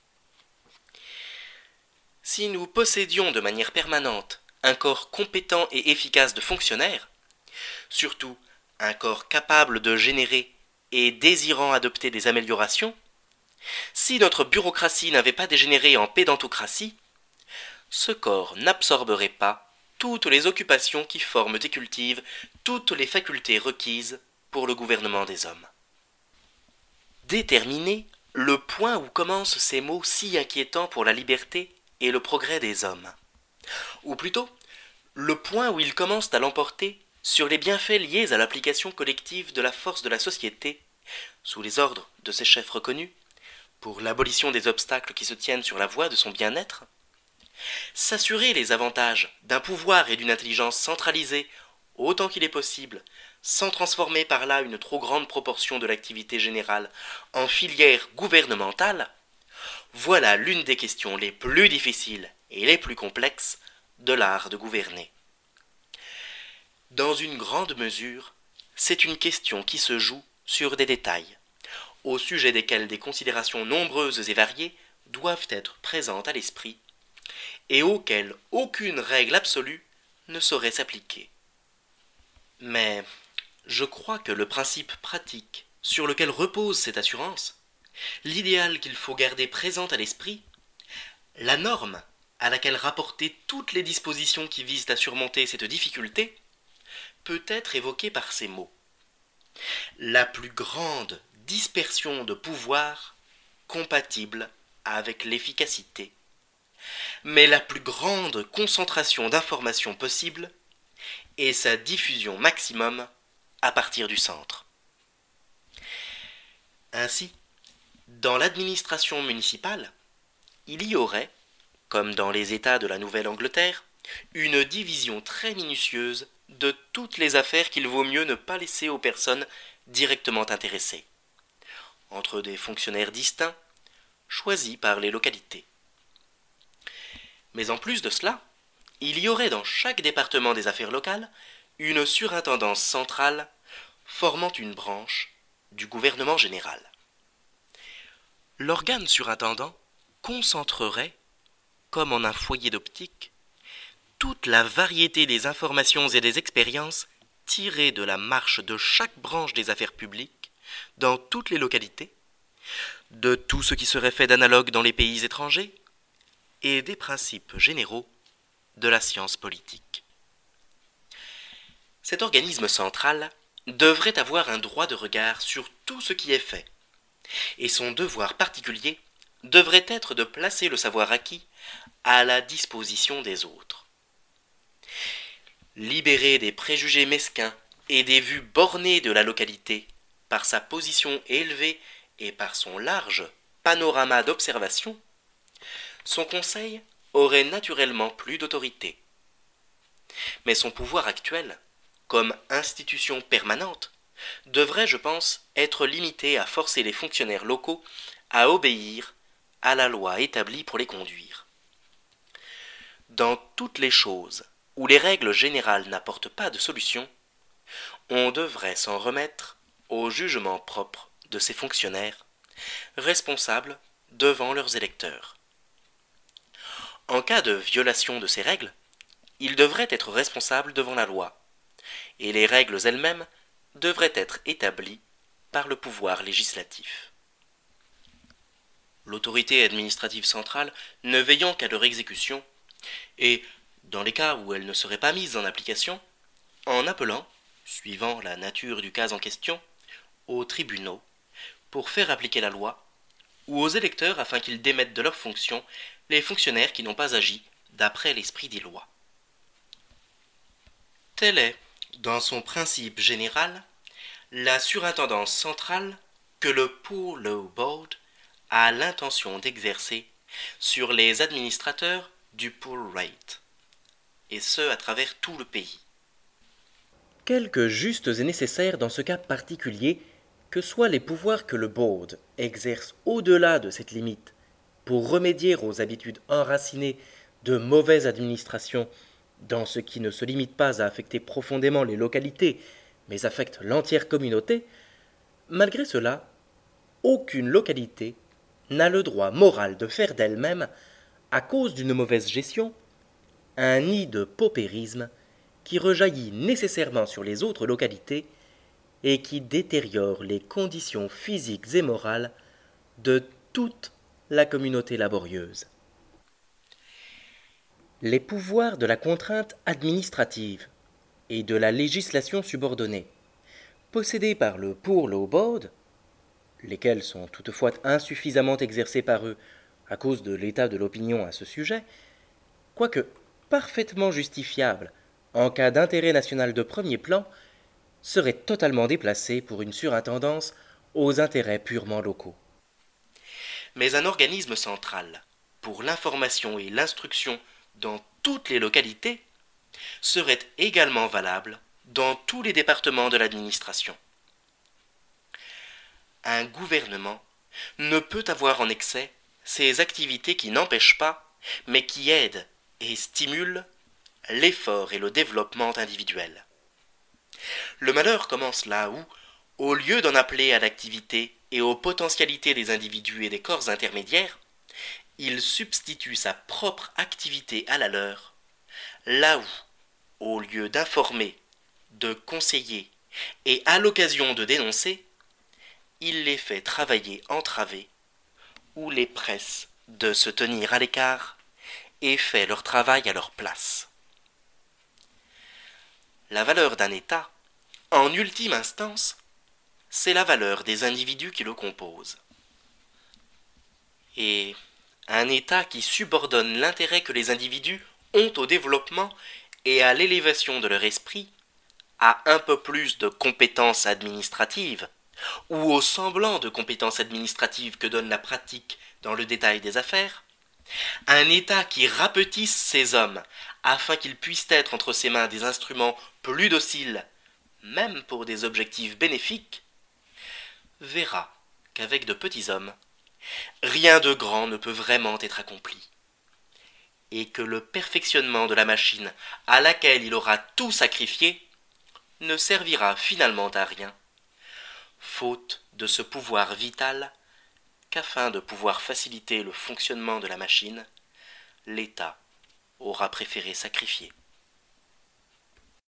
Si nous possédions de manière permanente un corps compétent et efficace de fonctionnaires, surtout un corps capable de générer et désirant adopter des améliorations, Si notre bureaucratie n'avait pas dégénéré en pédantocratie, ce corps n'absorberait pas toutes les occupations qui forment et cultivent toutes les facultés requises pour le gouvernement des hommes. Déterminer le point où commencent ces mots si inquiétants pour la liberté et le progrès des hommes. Ou plutôt, le point où ils commencent à l'emporter sur les bienfaits liés à l'application collective de la force de la société, sous les ordres de ses chefs reconnus, pour l'abolition des obstacles qui se tiennent sur la voie de son bien-être, s'assurer les avantages d'un pouvoir et d'une intelligence centralisés autant qu'il est possible, sans transformer par là une trop grande proportion de l'activité générale en filière gouvernementale, voilà l'une des questions les plus difficiles et les plus complexes de l'art de gouverner. Dans une grande mesure, c'est une question qui se joue sur des détails, au sujet desquels des considérations nombreuses et variées doivent être présentes à l'esprit, et auxquelles aucune règle absolue ne saurait s'appliquer. Mais je crois que le principe pratique sur lequel repose cette assurance, l'idéal qu'il faut garder présent à l'esprit, la norme à laquelle rapporter toutes les dispositions qui visent à surmonter cette difficulté, peut être évoqué par ces mots. La plus grande dispersion de pouvoir compatible avec l'efficacité, mais la plus grande concentration d'informations possible et sa diffusion maximum à partir du centre. Ainsi, dans l'administration municipale, il y aurait, comme dans les États de la Nouvelle-Angleterre, une division très minutieuse de toutes les affaires qu'il vaut mieux ne pas laisser aux personnes directement intéressées, entre des fonctionnaires distincts, choisis par les localités. Mais en plus de cela, il y aurait dans chaque département des affaires locales une surintendance centrale formant une branche du gouvernement général. L'organe surintendant concentrerait, comme en un foyer d'optique, toute la variété des informations et des expériences tirées de la marche de chaque branche des affaires publiques dans toutes les localités, de tout ce qui serait fait d'analogue dans les pays étrangers et des principes généraux de la science politique. Cet organisme central devrait avoir un droit de regard sur tout ce qui est fait, et son devoir particulier devrait être de placer le savoir acquis à la disposition des autres. Libéré des préjugés mesquins et des vues bornées de la localité par sa position élevée et par son large panorama d'observation, son conseil aurait naturellement plus d'autorité. Mais son pouvoir actuel, comme institution permanente, devrait, je pense, être limité à forcer les fonctionnaires locaux à obéir à la loi établie pour les conduire. Dans toutes les choses où les règles générales n'apportent pas de solution, on devrait s'en remettre au jugement propre de ces fonctionnaires, responsables devant leurs électeurs. En cas de violation de ces règles, ils devraient être responsables devant la loi, et les règles elles-mêmes devraient être établies par le pouvoir législatif. L'autorité administrative centrale ne veillant qu'à leur exécution, et, dans les cas où elle ne serait pas mise en application, en appelant, suivant la nature du cas en question, aux tribunaux pour faire appliquer la loi, ou aux électeurs afin qu'ils démettent de leurs fonctions les fonctionnaires qui n'ont pas agi d'après l'esprit des lois. Telle est, dans son principe général, la surintendance centrale que le Poor Law Board a l'intention d'exercer sur les administrateurs du Poor Rate, et ce à travers tout le pays. Quelques justes et nécessaires dans ce cas particulier que soient les pouvoirs que le Board exerce au-delà de cette limite pour remédier aux habitudes enracinées de mauvaise administration dans ce qui ne se limite pas à affecter profondément les localités, mais affecte l'entière communauté, malgré cela, aucune localité n'a le droit moral de faire d'elle-même, à cause d'une mauvaise gestion, un nid de paupérisme qui rejaillit nécessairement sur les autres localités et qui détériore les conditions physiques et morales de toute la communauté laborieuse. Les pouvoirs de la contrainte administrative et de la législation subordonnée, possédés par le Poor Law Board, lesquels sont toutefois insuffisamment exercés par eux à cause de l'état de l'opinion à ce sujet, quoique parfaitement justifiables en cas d'intérêt national de premier plan, seraient totalement déplacés pour une surintendance aux intérêts purement locaux. Mais un organisme central, pour l'information et l'instruction dans toutes les localités, serait également valable dans tous les départements de l'administration. Un gouvernement ne peut avoir en excès ces activités qui n'empêchent pas, mais qui aident et stimulent l'effort et le développement individuel. Le malheur commence là où, au lieu d'en appeler à l'activité et aux potentialités des individus et des corps intermédiaires, il substitue sa propre activité à la leur, là où, au lieu d'informer, de conseiller et à l'occasion de dénoncer, il les fait travailler entravés ou les presse de se tenir à l'écart et fait leur travail à leur place. La valeur d'un État, en ultime instance, c'est la valeur des individus qui le composent. Et un État qui subordonne l'intérêt que les individus ont au développement et à l'élévation de leur esprit à un peu plus de compétences administratives, ou au semblant de compétences administratives que donne la pratique dans le détail des affaires, un État qui rapetisse ses hommes afin qu'ils puissent être entre ses mains des instruments plus dociles, même pour des objectifs bénéfiques, verra qu'avec de petits hommes, rien de grand ne peut vraiment être accompli, et que le perfectionnement de la machine à laquelle il aura tout sacrifié ne servira finalement à rien, faute de ce pouvoir vital qu'afin de pouvoir faciliter le fonctionnement de la machine, l'État aura préféré sacrifier.